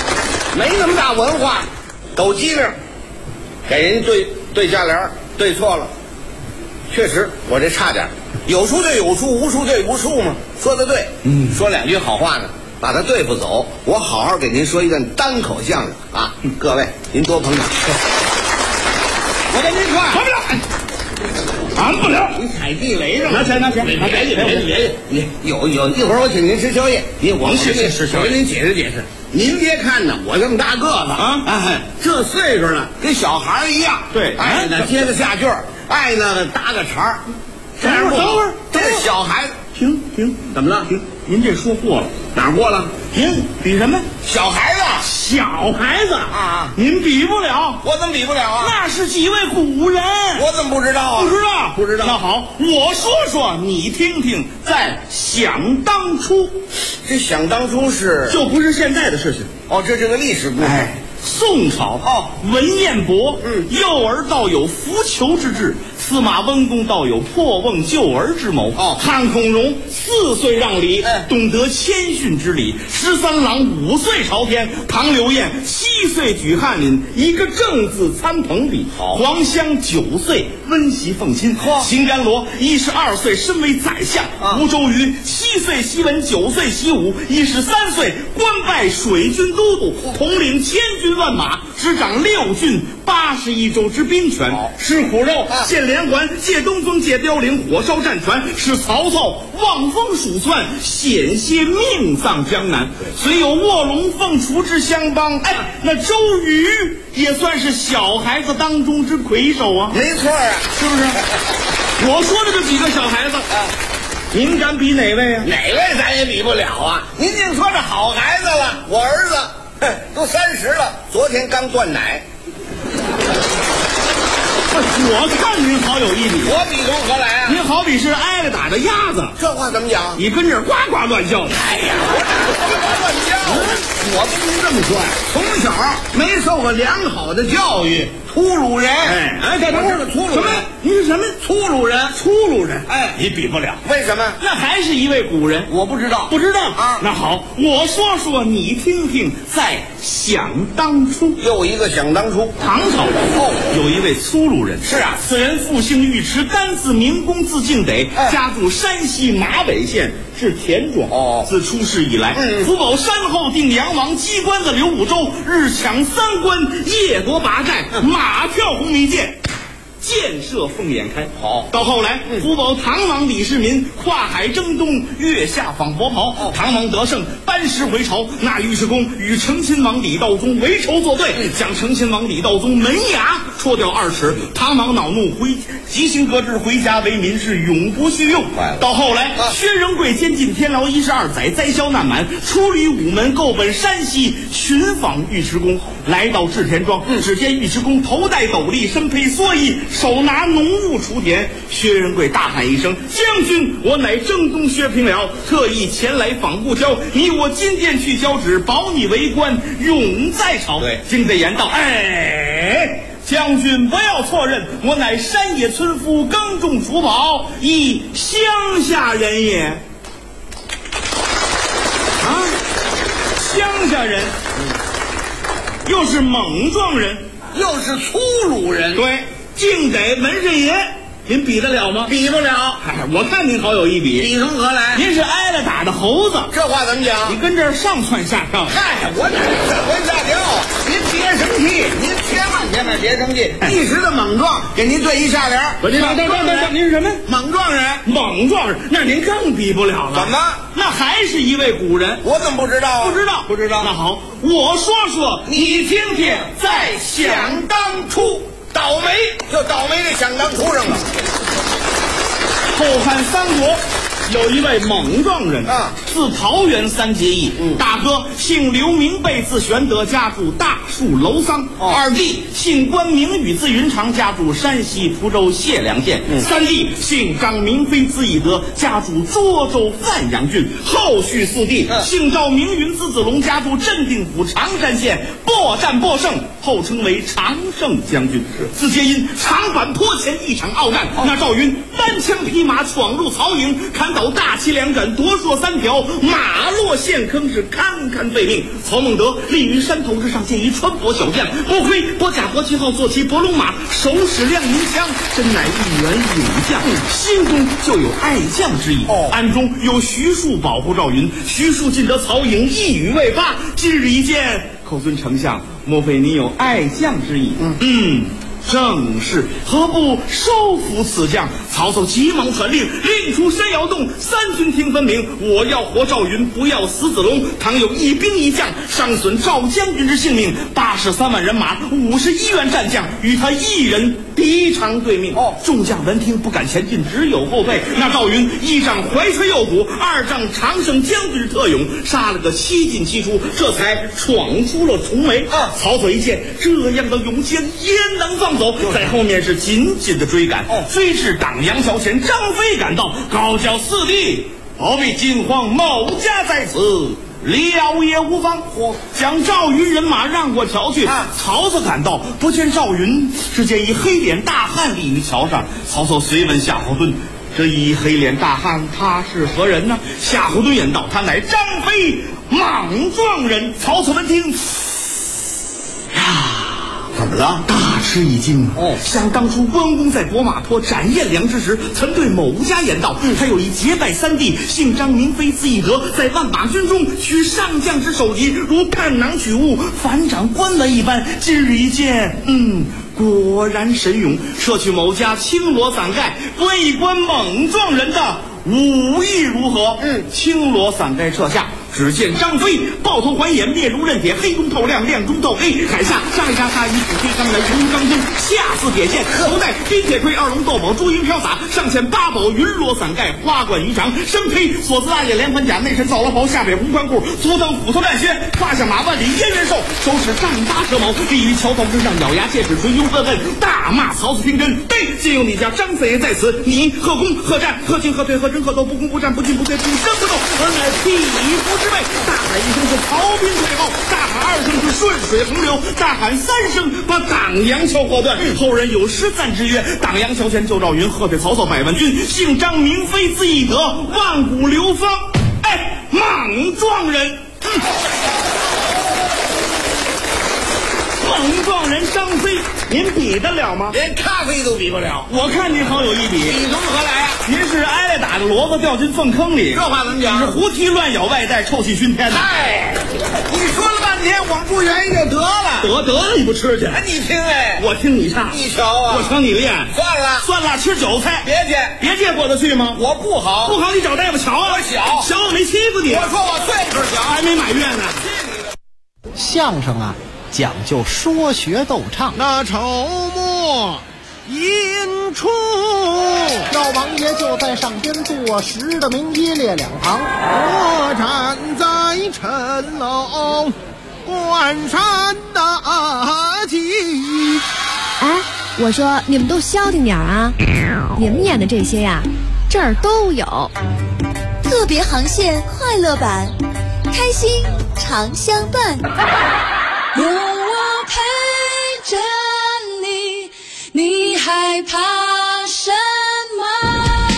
没那么大文化，抖机灵，给人对价联对错了。确实，我这差点，有数对有数，无数对无数嘛。说的对，说两句好话呢，把它对付走。我好好给您说一段单口相声啊，各位您多捧场。我跟您说， 谈不了， 你踩地雷上， 拿钱， 别，有一会儿我请您吃宵夜，我跟您解释解释。您别看呢，我这么大个子啊，这岁数了，跟小孩一样。 对， 爱呢接个下句儿，爱呢搭个茬儿。 等会儿， 这小孩子， 停， 怎么了？ 停，您这说过了， 哪儿过了？ 您比什么？ 小孩子， 小孩子啊！ 您比不了， 我怎么比不了啊？ 那是几位古人， 我怎么不知道啊？ 不知道。 那好，我说你听听，在想当初， 这想当初就不是现在的事情哦，这是个历史故事。 宋朝文彦博，幼儿道有扶裘之志；司马温公道有破瓮救儿之谋。汉孔融4岁让梨，懂得谦逊之礼；十三郎5岁朝天，唐刘晏7岁举翰林，一个正字参朋比；黄香9岁温习奉亲，秦甘罗12岁身为宰相；吴周瑜7岁习文，9岁习武，13岁官拜水军都督，统领1000军万马，执掌6郡81州之兵权，吃苦肉，献连环，借东风，借凋零，火烧战船，使曹操望风鼠窜，险些命丧江南。虽有卧龙凤雏之相帮，那周瑜也算是小孩子当中之魁首啊。 没错啊， 是不是？我说的这几个小孩子，您敢比哪位啊？ 哪位咱也比不了啊！您净说这好孩子了，我儿子都30了，昨天刚断奶。 我看您好有一比， 我比中何来啊？ 您好比是挨了打的鸭子， 这话怎么讲？ 你跟这儿呱呱乱叫呢。 哎呀，我哪呱呱乱叫？我跟您这么说呀，从小没受过良好的教育，粗鲁人。 等会儿粗鲁人什么？ 您是什么？ 粗鲁人。 你比不了。 为什么？ 那还是一位古人， 我不知道。 不知道啊？那好，我说你听听，在想当初， 又一个想当初。 唐朝有一位粗鲁人， 是啊， 此人复姓尉迟，单字明公，字敬得，家住山西马尾县至田庄。自出世以来，福保山后定阳王，鸡冠子刘武周，日抢3关，夜夺8寨，马跳红迷剑，箭射凤眼开。到后来，福保唐王李世民跨海征东，月下访伯袍，唐王得胜，班师回朝。那尉迟恭与成亲王李道宗为仇作对，将成亲王李道宗门牙戳掉2齿。唐王恼怒，即行革职，回家为民事，永不叙用。到后来，薛仁贵监禁天牢12载，灾消难满，出离午门，购本山西，寻访尉迟恭。来到至田庄，只见尉迟恭头戴斗笠，身披蓑衣，手拿浓雾锄田。薛仁贵大喊一声：“将军，我乃征东薛平辽，特意前来访故交，你我今天去交旨，保你为官，永在朝。”敬得言道：“将军不要错认，我乃山野村夫，耕种锄宝，一乡下人也。”乡下人，又是莽撞人， 又是粗鲁人。 对，敬得门神爷，您比得了吗？ 比不了。 我看您好有一比。 比从何来？ 您是挨了打的猴子， 这话怎么讲？ 你跟这儿上蹿下跳。 我哪是上蹿下跳？您别生气，您千万别生气。一时的莽撞，给您对一下联。 您是什么？ 莽撞人。 莽撞人，那您更比不了了。 怎么？ 那还是一位古人。 我怎么不知道啊？ 不知道。那好，我说你听听，在想当初。 倒霉就倒霉在想当初上了。 后汉三国有一位莽撞人字桃园三结义，大哥姓刘明备，字玄德，家住大树楼桑；二弟姓关名羽，字云长，家住山西蒲州解良县；三弟姓张明飞，字翼德，家住涿州范阳郡；后续四弟姓赵名云，字子龙，家住镇定府常山县，搏战获胜，后称为常胜将军。自皆因长坂坡前一场鏖战，那赵云单枪匹马闯入曹营，砍倒斗大旗两斩，夺槊三瓢，马落陷坑，是堪堪废命。曹孟德立于山头之上，见一穿薄小将，薄盔薄甲薄旗号，坐骑薄龙马，手使亮银枪，真乃一员勇将，心中就有爱将之意。暗中有徐庶保护赵云，徐庶尽得曹营，一语未发。今日一见，口尊丞相，莫非你有爱将之意？正是，何不收服此将？曹操急忙传令，令出山摇动，三军听分明。我要活赵云，不要死子龙。倘有一兵一将伤损赵将军之性命，83万人马，51员战将，与他一人敌长对命。众将闻听不敢前进，只有后退。那赵云一仗怀揣右虎，二仗常胜将军特勇，杀了个7进7出，这才闯出了重围。曹操一见这样的勇将，焉能放走？在后面是紧紧的追赶，追至党阳桥前，张飞赶到，高叫四弟，何必惊慌？某家在此，了也无妨。将赵云人马让过桥去。曹操赶到，不见赵云，只见一黑脸大汉立于桥上。曹操随问夏侯惇，这一黑脸大汉他是何人呢？夏侯惇言道，他乃张飞，莽撞人。曹操闻听，怎么了？大吃一惊。想当初关公在博马坡斩颜良之时，曾对某家言道，他有一结拜三弟，姓张名飞，字翼德，在万马军中取上将之首级，如探囊取物，反掌官文一般。今日一见，果然神勇，撤去某家青罗伞盖，观一观猛撞人的武艺如何？青罗伞盖撤下，只见张飞抱头环眼，面如刃铁，黑中透亮，亮中透黑，海下杀一杀，杀一虎飞刚来，如张弓，下似铁线，头戴冰铁盔，二龙斗宝，朱缨飘洒，上嵌八宝云罗伞盖，花冠鱼肠，身披锁子大眼连环甲，内身皂罗袍，下北红宽裤，足蹬斧头战靴，胯下马万里燕元兽，手持丈八蛇矛，立于桥头之上，咬牙切齿，捶胸愤恨，大骂曹操听真。今有你家张四爷在此，你何攻何战何进何退何争何斗，不攻不战不进不退不争不斗，而乃匹夫之辈。大喊一声是曹兵退后，大喊二声是顺水横流，大喊三声把党阳桥划断。后人有诗赞之曰：党阳桥前救赵云，喝退曹操百万军，姓张名飞，字翼德，万古流芳。莽撞人。莽撞人张飞，您比得了吗？ 连咖啡都比不了。 我看您好有一比。 比从何来呀？ 您是挨了打的骡子掉进粪坑里， 这话怎么讲？ 是胡踢乱咬外带，臭气熏天的。 你说了半天，往不远一点得了。 得了，你不吃去？ 你听我听你唱。 你瞧啊， 我瞧你练。算了，吃韭菜。别介过得去吗？ 我不好， 你找大夫瞧啊。 我小我没欺负你。 我说我岁数小， 还没满月呢。 相声啊，讲究说学逗唱。 那筹末引出， 赵王爷就在上边坐实的名一列两旁， 我站在城楼观山大计。 我说你们都消停点啊！你们演的这些呀，这儿都有。 特别航线快乐版，开心常相伴。 有我陪着你，你害怕什么？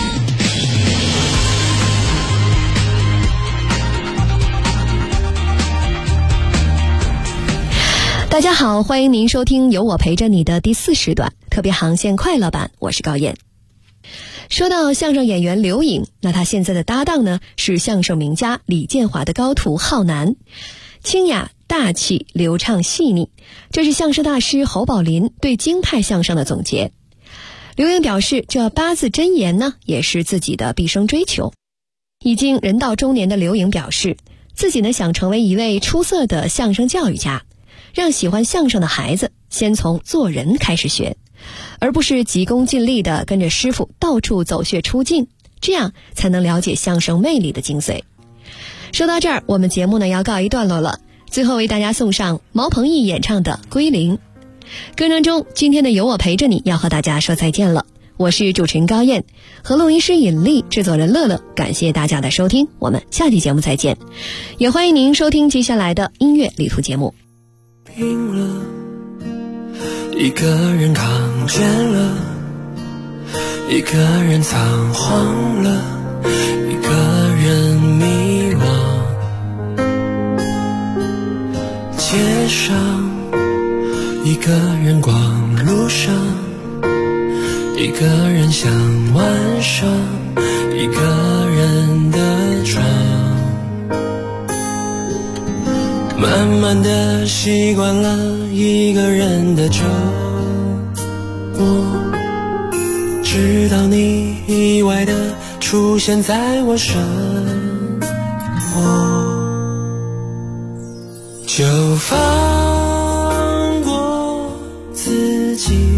大家好，欢迎您收听有我陪着你的第4时段特别航线快乐版，我是高燕。说到相声演员刘颖，那他现在的搭档呢是相声名家李建华的高徒浩南，清雅大气，流畅细腻，这是相声大师侯宝林对京派相声的总结。刘颖表示，这8字真言呢也是自己的毕生追求。已经人到中年的刘颖表示，自己呢想成为一位出色的相声教育家，让喜欢相声的孩子先从做人开始学，而不是急功近利地跟着师傅到处走穴出镜，这样才能了解相声魅力的精髓。说到这儿，我们节目呢要告一段落了，最后为大家送上毛鹏毅演唱的《归零》。歌声中，今天的有我陪着你要和大家说再见了。我是主持人高燕，和录音师尹丽，制作人乐乐，感谢大家的收听，我们下期节目再见。也欢迎您收听接下来的音乐旅途节目。 病了，一个人看见了，一个人仓皇了， 一个人迷惘，街上一个人逛，路上一个人想，晚上一个人的床，慢慢的习惯了一个人的周末，直到你意外的出现在我生活，就放过自己，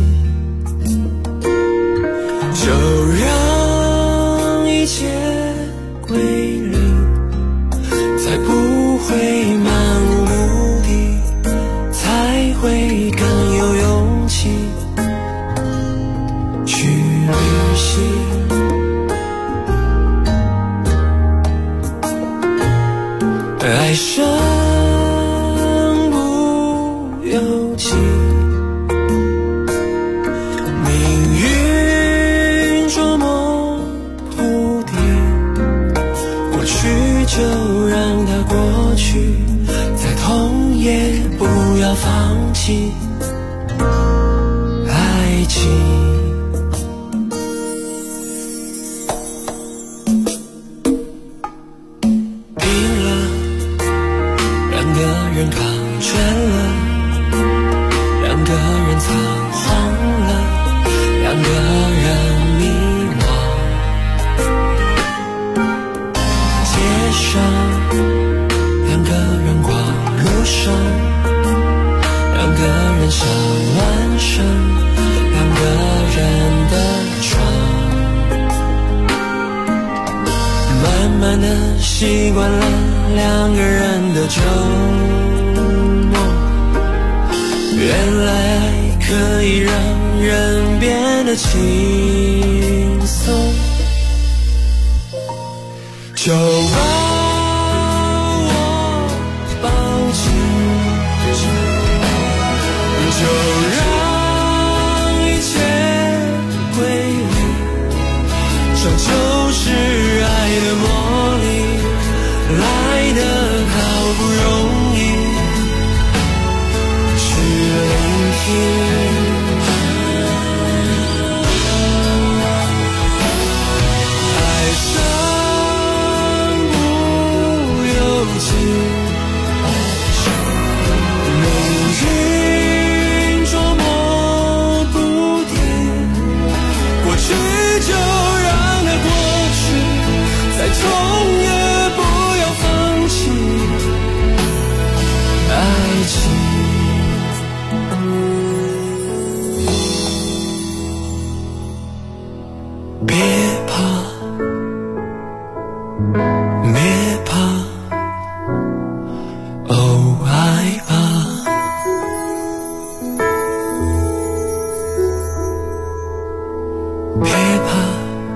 就让一切归零，才不会漫无目的，才会更有勇气去旅行。爱身不由己，命运捉摸不定，过去就让它过去，再痛也不要放弃爱情。习惯了两个人的周末，原来爱可以让人变得轻松，就把我抱紧，就让一切归零，这就是爱的魔力，来得好不容易去聆听，爱身不由己，命运捉摸不定，过去就让它过去，再痛也不要放弃爱情。别怕，别怕，哦，爱吧，别怕。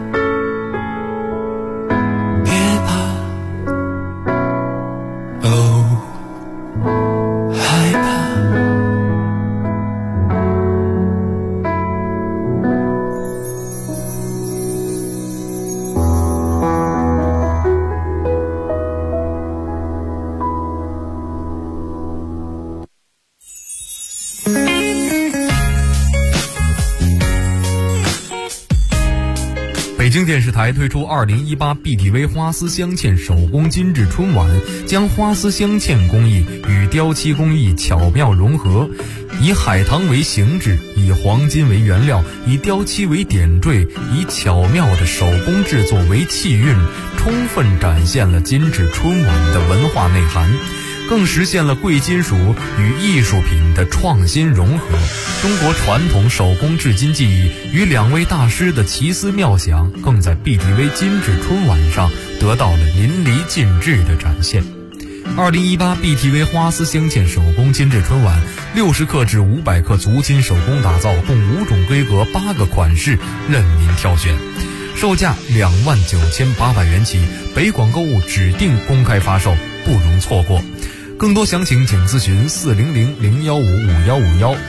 北京电视台推出2018 BTV 花丝镶嵌手工精致春晚，将花丝镶嵌工艺与雕漆工艺巧妙融合，以海棠为形制，以黄金为原料，以雕漆为点缀，以巧妙的手工制作为气韵，充分展现了精致春晚的文化内涵，更实现了贵金属与艺术品的创新融合。中国传统手工制金技艺与两位大师的奇思妙想，更在 BTV 精致春晚上得到了淋漓尽致的展现。2018 BTV 花丝镶嵌手工精致春晚，60克至500克足金手工打造，共5种规格8个款式，任您挑选，售价29800元起，北广购物指定公开发售，不容错过。更多详情请咨询400-015-5151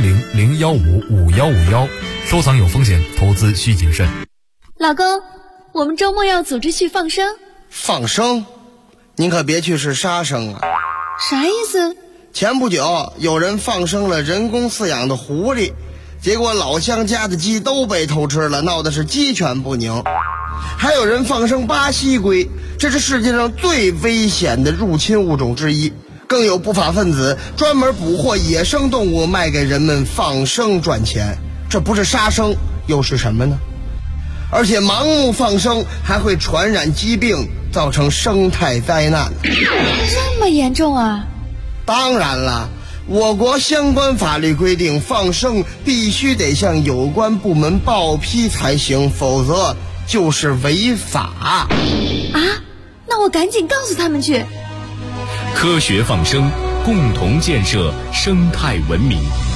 400-015-5151。收藏有风险，投资需谨慎。 老公， 我们周末要组织去放生。 放生？您可别去是杀生啊！ 啥意思？ 前不久有人放生了人工饲养的狐狸，结果老乡家的鸡都被偷吃了，闹的是鸡犬不宁。还有人放生巴西龟，这是世界上最危险的入侵物种之一。更有不法分子专门捕获野生动物卖给人们放生赚钱，这不是杀生又是什么呢？而且盲目放生还会传染疾病，造成生态灾难。 这么严重啊？ 当然了，我国相关法律规定，放生必须得向有关部门报批才行，否则就是违法。 啊？那我赶紧告诉他们去。 科学放生，共同建设生态文明。